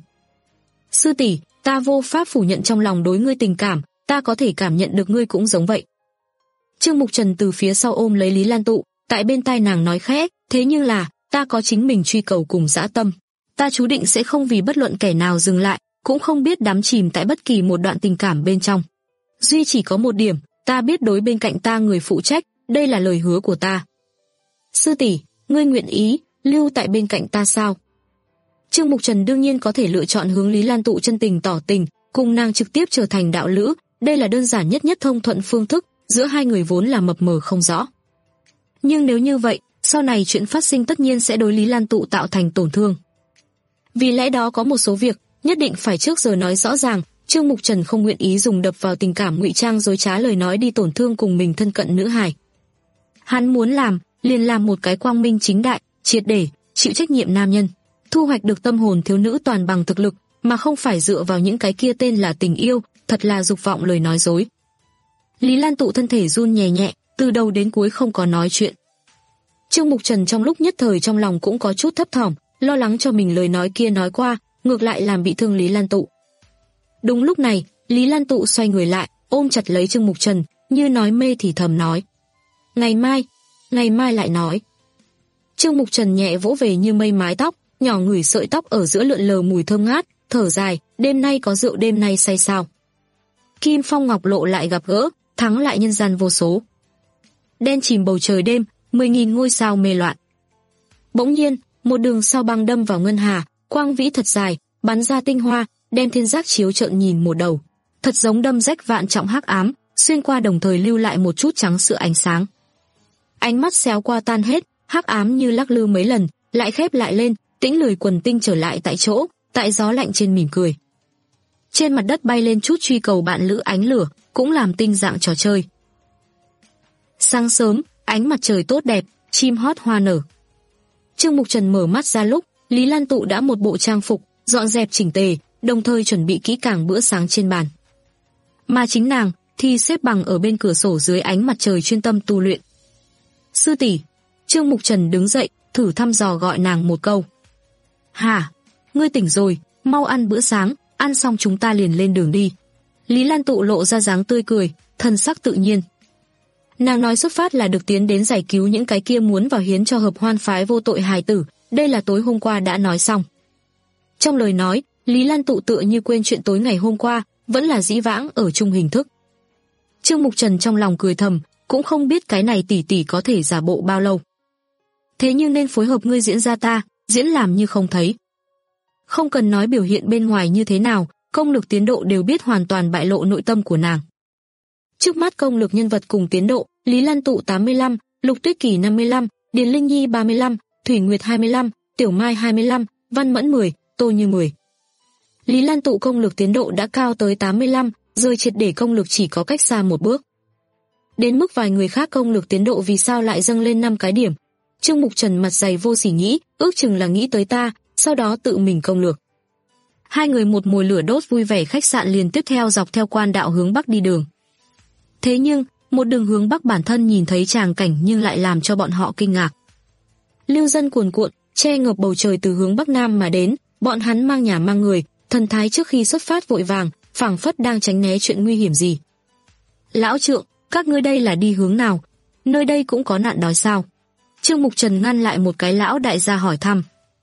"Sư tỷ, ta vô pháp phủ nhận trong lòng đối ngươi tình cảm, ta có thể cảm nhận được ngươi cũng giống vậy." Trương Mục Trần từ phía sau ôm lấy Lý Lan Tụ, tại bên tai nàng nói khẽ: "Thế nhưng là, ta có chính mình truy cầu cùng dã tâm, ta chú định sẽ không vì bất luận kẻ nào dừng lại, cũng không biết đắm chìm tại bất kỳ một đoạn tình cảm bên trong. Duy chỉ có một điểm, ta biết đối bên cạnh ta người phụ trách, đây là lời hứa của ta." "Sư tỷ, ngươi nguyện ý lưu tại bên cạnh ta sao?" Trương Mục Trần đương nhiên có thể lựa chọn hướng Lý Lan Tụ chân tình tỏ tình, cùng nàng trực tiếp trở thành đạo lữ, đây là đơn giản nhất nhất thông thuận phương thức, giữa hai người vốn là mập mờ không rõ. Nhưng nếu như vậy, sau này chuyện phát sinh tất nhiên sẽ đối Lý Lan Tụ tạo thành tổn thương. Vì lẽ đó có một số việc nhất định phải trước giờ nói rõ ràng, Trương Mục Trần không nguyện ý dùng đập vào tình cảm ngụy trang dối trá lời nói đi tổn thương cùng mình thân cận nữ hài. Hắn muốn làm, liền làm một cái quang minh chính đại, triệt để, chịu trách nhiệm nam nhân, thu hoạch được tâm hồn thiếu nữ toàn bằng thực lực, mà không phải dựa vào những cái kia tên là tình yêu, thật là dục vọng lời nói dối. Lý Lan Tụ thân thể run nhẹ nhẹ, từ đầu đến cuối không có nói chuyện. Trương Mục Trần trong lúc nhất thời trong lòng cũng có chút thấp thỏm, lo lắng cho mình lời nói kia nói qua, ngược lại làm bị thương Lý Lan Tụ. Đúng lúc này, Lý Lan Tụ xoay người lại, ôm chặt lấy Trương Mục Trần, như nói mê thì thầm nói: "Ngày mai, ngày mai lại nói." Trương Mục Trần nhẹ vỗ về như mây mái tóc, nhỏ ngửi sợi tóc ở giữa lượn lờ mùi thơm ngát, thở dài: "Đêm nay có rượu đêm nay say sao?" Kim phong ngọc lộ lại gặp gỡ, thắng lại nhân gian vô số. Đen chìm bầu trời đêm, mười nghìn ngôi sao mê loạn. Bỗng nhiên, một đường sao băng đâm vào ngân hà, quang vĩ thật dài, bắn ra tinh hoa, đem thiên giác chiếu trợn nhìn một đầu. Thật giống đâm rách vạn trọng hắc ám, xuyên qua đồng thời lưu lại một chút trắng sữa ánh sáng. Ánh mắt xéo qua tan hết, hắc ám như lắc lư mấy lần, lại khép lại lên, tĩnh lười quần tinh trở lại tại chỗ, tại gió lạnh trên mỉm cười. Trên mặt đất bay lên chút truy cầu bạn lữ ánh lửa, cũng làm tinh dạng trò chơi. Sáng sớm, ánh mặt trời tốt đẹp, chim hót hoa nở. Trương Mục Trần mở mắt ra lúc, Lý Lan Tụ đã một bộ trang phục, dọn dẹp chỉnh tề, đồng thời chuẩn bị kỹ càng bữa sáng trên bàn. Mà chính nàng thì xếp bằng ở bên cửa sổ dưới ánh mặt trời chuyên tâm tu luyện. Sư tỷ. Trương Mục Trần đứng dậy, thử thăm dò gọi nàng một câu. Hả? Ngươi tỉnh rồi, mau ăn bữa sáng, ăn xong chúng ta liền lên đường đi. Lý Lan Tụ lộ ra dáng tươi cười, thần sắc tự nhiên. Nàng nói xuất phát là được tiến đến giải cứu những cái kia muốn vào hiến cho hợp hoan phái vô tội hài tử, đây là tối hôm qua đã nói xong. Trong lời nói, Lý Lan Tụ tựa như quên chuyện tối ngày hôm qua, vẫn là dĩ vãng ở chung hình thức. Trương Mục Trần trong lòng cười thầm, cũng không biết cái này tỷ tỷ có thể giả bộ bao lâu. Thế nhưng nên phối hợp ngươi diễn ra ta, diễn làm như không thấy. Không cần nói biểu hiện bên ngoài như thế nào, công lực tiến độ đều biết hoàn toàn bại lộ nội tâm của nàng. Trước mắt công lực nhân vật cùng tiến độ, Lý Lan Tụ tám mươi lăm, Lục Tuyết Kỳ năm mươi lăm, Điền Linh Nhi ba mươi lăm, Thủy Nguyệt hai mươi lăm, Tiểu Mai hai mươi lăm, Văn Mẫn mười, Tô Như mười. Lý Lan Tụ công lực tiến độ đã cao tới tám mươi lăm, rơi triệt để công lực chỉ có cách xa một bước. Đến mức vài người khác công lực tiến độ vì sao lại dâng lên năm cái điểm. Trương Mục Trần mặt dày vô sỉ nghĩ, ước chừng là nghĩ tới ta, sau đó tự mình công lược. Hai người một mồi lửa đốt vui vẻ khách sạn liền tiếp theo dọc theo quan đạo hướng bắc đi đường. Thế nhưng, một đường hướng bắc bản thân nhìn thấy tràng cảnh nhưng lại làm cho bọn họ kinh ngạc. Lưu dân cuồn cuộn, che ngập bầu trời từ hướng bắc nam mà đến, bọn hắn mang nhà mang người, thần thái trước khi xuất phát vội vàng, phảng phất đang tránh né chuyện nguy hiểm gì. Lão trượng, các ngươi đây là đi hướng nào? Nơi đây cũng có nạn đói sao? Trương Mục Trần ngăn lại một cái lão đại gia hỏi thăm.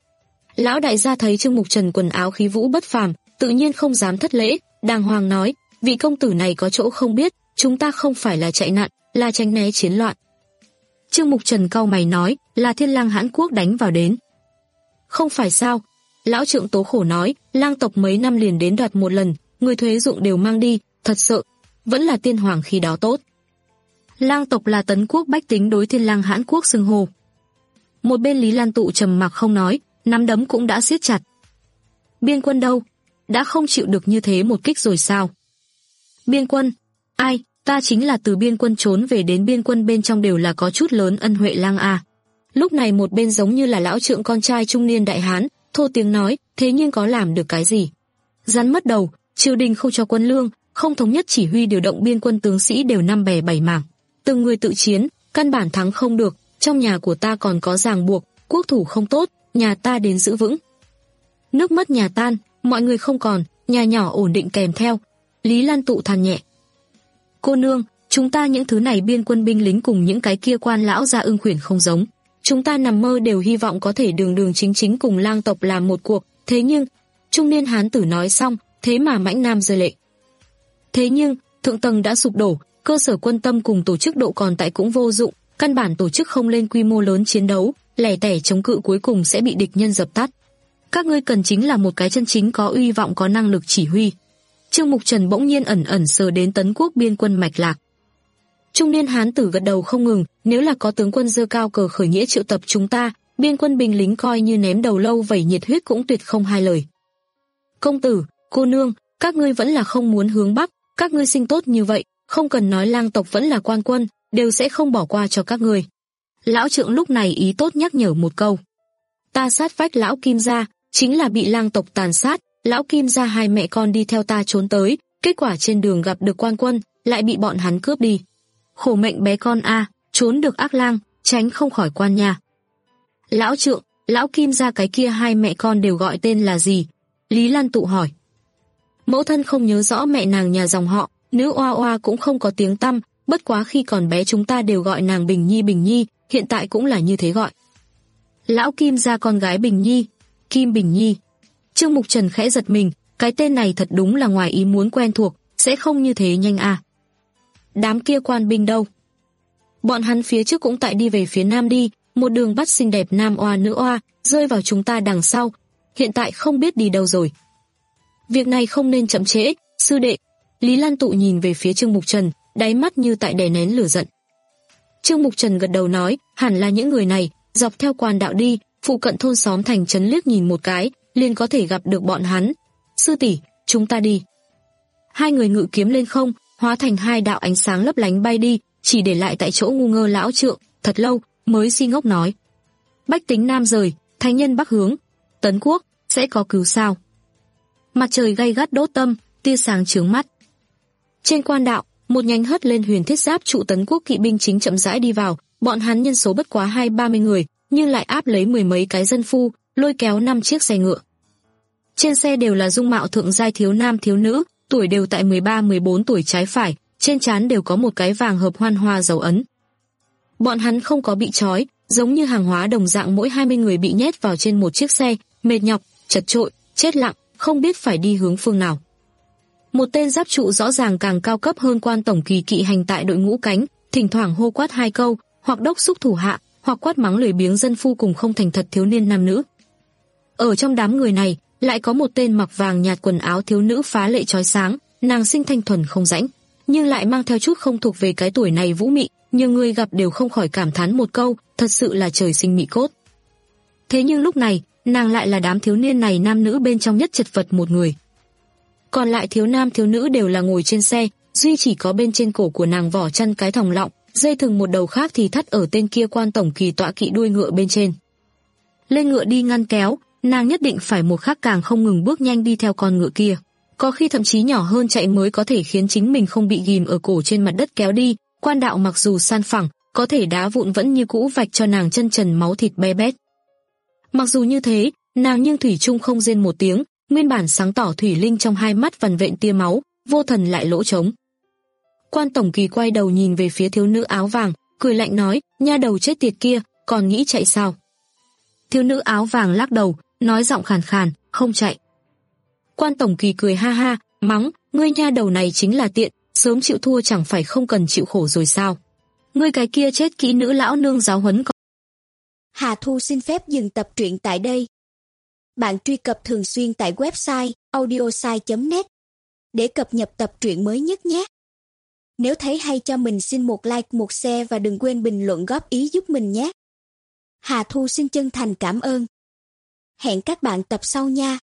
Lão đại gia thấy Trương Mục Trần quần áo khí vũ bất phàm, tự nhiên không dám thất lễ, đàng hoàng nói, vị công tử này có chỗ không biết, chúng ta không phải là chạy nạn, là tránh né chiến loạn. Trương Mục Trần cau mày nói, là Thiên Lang Hãn Quốc đánh vào đến. Không phải sao? Lão trượng tố khổ nói, lang tộc mấy năm liền đến đoạt một lần, người thuế dụng đều mang đi, thật sợ, vẫn là tiên hoàng khi đó tốt. Lang tộc là tấn quốc bách tính đối Thiên Lang Hãn Quốc xưng hô. Một bên Lý Lan Tụ trầm mặc không nói, nắm đấm cũng đã siết chặt. Biên quân đâu? Đã không chịu được như thế một kích rồi sao? Biên quân? Ai? Ta chính là từ biên quân trốn về đến biên quân bên trong đều là có chút lớn ân huệ lang a. Lúc này một bên giống như là lão trượng con trai trung niên đại hán, thô tiếng nói, thế nhưng có làm được cái gì? Rắn mất đầu, triều đình không cho quân lương, không thống nhất chỉ huy điều động biên quân tướng sĩ đều năm bè bảy mảng. Từng người tự chiến, căn bản thắng không được, trong nhà của ta còn có ràng buộc, quốc thủ không tốt, nhà ta đến giữ vững. Nước mất nhà tan, mọi người không còn, nhà nhỏ ổn định kèm theo. Lý Lan Tụ than nhẹ. Cô nương, chúng ta những thứ này biên quân binh lính cùng những cái kia quan lão gia ưng khuyển không giống. Chúng ta nằm mơ đều hy vọng có thể đường đường chính chính cùng lang tộc làm một cuộc, thế nhưng, trung niên hán tử nói xong, thế mà mãnh nam rơi lệ. Thế nhưng, thượng tầng đã sụp đổ, cơ sở quân tâm cùng tổ chức độ còn tại cũng vô dụng, căn bản tổ chức không lên quy mô lớn chiến đấu, lẻ tẻ chống cự cuối cùng sẽ bị địch nhân dập tắt. Các ngươi cần chính là một cái chân chính có uy vọng có năng lực chỉ huy. Trương Mục Trần bỗng nhiên ẩn ẩn sờ đến tấn quốc biên quân mạch lạc. Trung niên hán tử gật đầu không ngừng, nếu là có tướng quân giơ cao cờ khởi nghĩa triệu tập chúng ta, biên quân binh lính coi như ném đầu lâu vẩy nhiệt huyết cũng tuyệt không hai lời. Công tử, cô nương, các ngươi vẫn là không muốn hướng bắc, các ngươi sinh tốt như vậy, không cần nói lang tộc vẫn là quan quân, đều sẽ không bỏ qua cho các ngươi. Lão trượng lúc này ý tốt nhắc nhở một câu. Ta sát vách lão Kim gia, chính là bị lang tộc tàn sát, lão Kim gia hai mẹ con đi theo ta trốn tới, kết quả trên đường gặp được quan quân, lại bị bọn hắn cướp đi. Khổ mệnh bé con a, trốn được ác lang, tránh không khỏi quan nhà. Lão trượng, lão Kim gia cái kia hai mẹ con đều gọi tên là gì? Lý Lan Tụ hỏi. Mẫu thân không nhớ rõ mẹ nàng nhà dòng họ, nữ oa oa cũng không có tiếng tăm, bất quá khi còn bé chúng ta đều gọi nàng Bình Nhi Bình Nhi, hiện tại cũng là như thế gọi. Lão Kim gia con gái Bình Nhi, Kim Bình Nhi. Trương Mục Trần khẽ giật mình, cái tên này thật đúng là ngoài ý muốn quen thuộc, sẽ không như thế nhanh à. Đám kia quan binh đâu? Bọn hắn phía trước cũng tại đi về phía nam đi, một đường bắt xinh đẹp nam oa nữ oa, rơi vào chúng ta đằng sau, hiện tại không biết đi đâu rồi. Việc này không nên chậm trễ, sư đệ. Lý Lan Tụ nhìn về phía Trương Mục Trần, đáy mắt như tại đè nén lửa giận. Trương Mục Trần gật đầu nói, hẳn là những người này, dọc theo quan đạo đi, phụ cận thôn xóm thành trấn liếc nhìn một cái, liền có thể gặp được bọn hắn. Sư tỷ, chúng ta đi. Hai người ngự kiếm lên không, hóa thành hai đạo ánh sáng lấp lánh bay đi, chỉ để lại tại chỗ ngu ngơ lão Trượng, thật lâu mới si ngốc nói: Bách tính Nam rời, thánh nhân Bắc hướng, Tấn Quốc sẽ có cứu sao? Mặt trời gay gắt đốt tâm, tia sáng chướng mắt. Trên quan đạo, một nhánh hất lên huyền thiết giáp trụ Tấn Quốc kỵ binh chính chậm rãi đi vào, bọn hắn nhân số bất quá hai ba mươi người, nhưng lại áp lấy mười mấy cái dân phu, lôi kéo năm chiếc xe ngựa. Trên xe đều là dung mạo thượng giai thiếu nam thiếu nữ, tuổi đều tại mười ba mười bốn tuổi trái phải, trên trán đều có một cái vàng hợp hoan hoa dấu ấn. Bọn hắn không có bị trói, giống như hàng hóa đồng dạng, mỗi hai mươi người bị nhét vào trên một chiếc xe, mệt nhọc, chật trội, chết lặng, không biết phải đi hướng phương nào. Một tên giáp trụ rõ ràng càng cao cấp hơn quan tổng kỳ kỵ hành tại đội ngũ cánh, thỉnh thoảng hô quát hai câu, hoặc đốc xúc thủ hạ, hoặc quát mắng lười biếng dân phu cùng không thành thật thiếu niên nam nữ. Ở trong đám người này, lại có một tên mặc vàng nhạt quần áo thiếu nữ phá lệ chói sáng, nàng sinh thanh thuần không rãnh, nhưng lại mang theo chút không thuộc về cái tuổi này vũ mị, nhiều người gặp đều không khỏi cảm thán một câu, thật sự là trời sinh mị cốt. Thế nhưng lúc này, nàng lại là đám thiếu niên này nam nữ bên trong nhất chật vật một người. Còn lại thiếu nam thiếu nữ đều là ngồi trên xe, duy chỉ có bên trên cổ của nàng vỏ chăn cái thòng lọng, dây thừng một đầu khác thì thắt ở tên kia quan tổng kỳ tọa kỵ đuôi ngựa bên trên. Lên ngựa đi ngăn kéo, nàng nhất định phải một khắc càng không ngừng bước nhanh đi theo con ngựa kia. Có khi thậm chí nhỏ hơn chạy mới có thể khiến chính mình không bị ghim ở cổ trên mặt đất kéo đi. Quan đạo mặc dù san phẳng, có thể đá vụn vẫn như cũ vạch cho nàng chân trần máu thịt be bét. Mặc dù như thế, nàng nhưng thủy chung không rên một tiếng, nguyên bản sáng tỏ thủy linh trong hai mắt vằn vện tia máu, vô thần lại lỗ trống. Quan tổng kỳ quay đầu nhìn về phía thiếu nữ áo vàng, cười lạnh nói, nha đầu chết tiệt kia, còn nghĩ chạy sao? Thiếu nữ áo vàng lắc đầu, nói giọng khàn khàn, không chạy. Quan tổng kỳ cười ha ha, mắng, ngươi nha đầu này chính là tiện, sớm chịu thua chẳng phải không cần chịu khổ rồi sao? Ngươi cái kia chết kỹ nữ lão nương giáo huấn còn. Hà Thu xin phép dừng tập truyện tại đây. Bạn truy cập thường xuyên tại website audiosai chấm net để cập nhật tập truyện mới nhất nhé. Nếu thấy hay cho mình xin một like, một share và đừng quên bình luận góp ý giúp mình nhé. Hà Thu xin chân thành cảm ơn. Hẹn các bạn tập sau nha.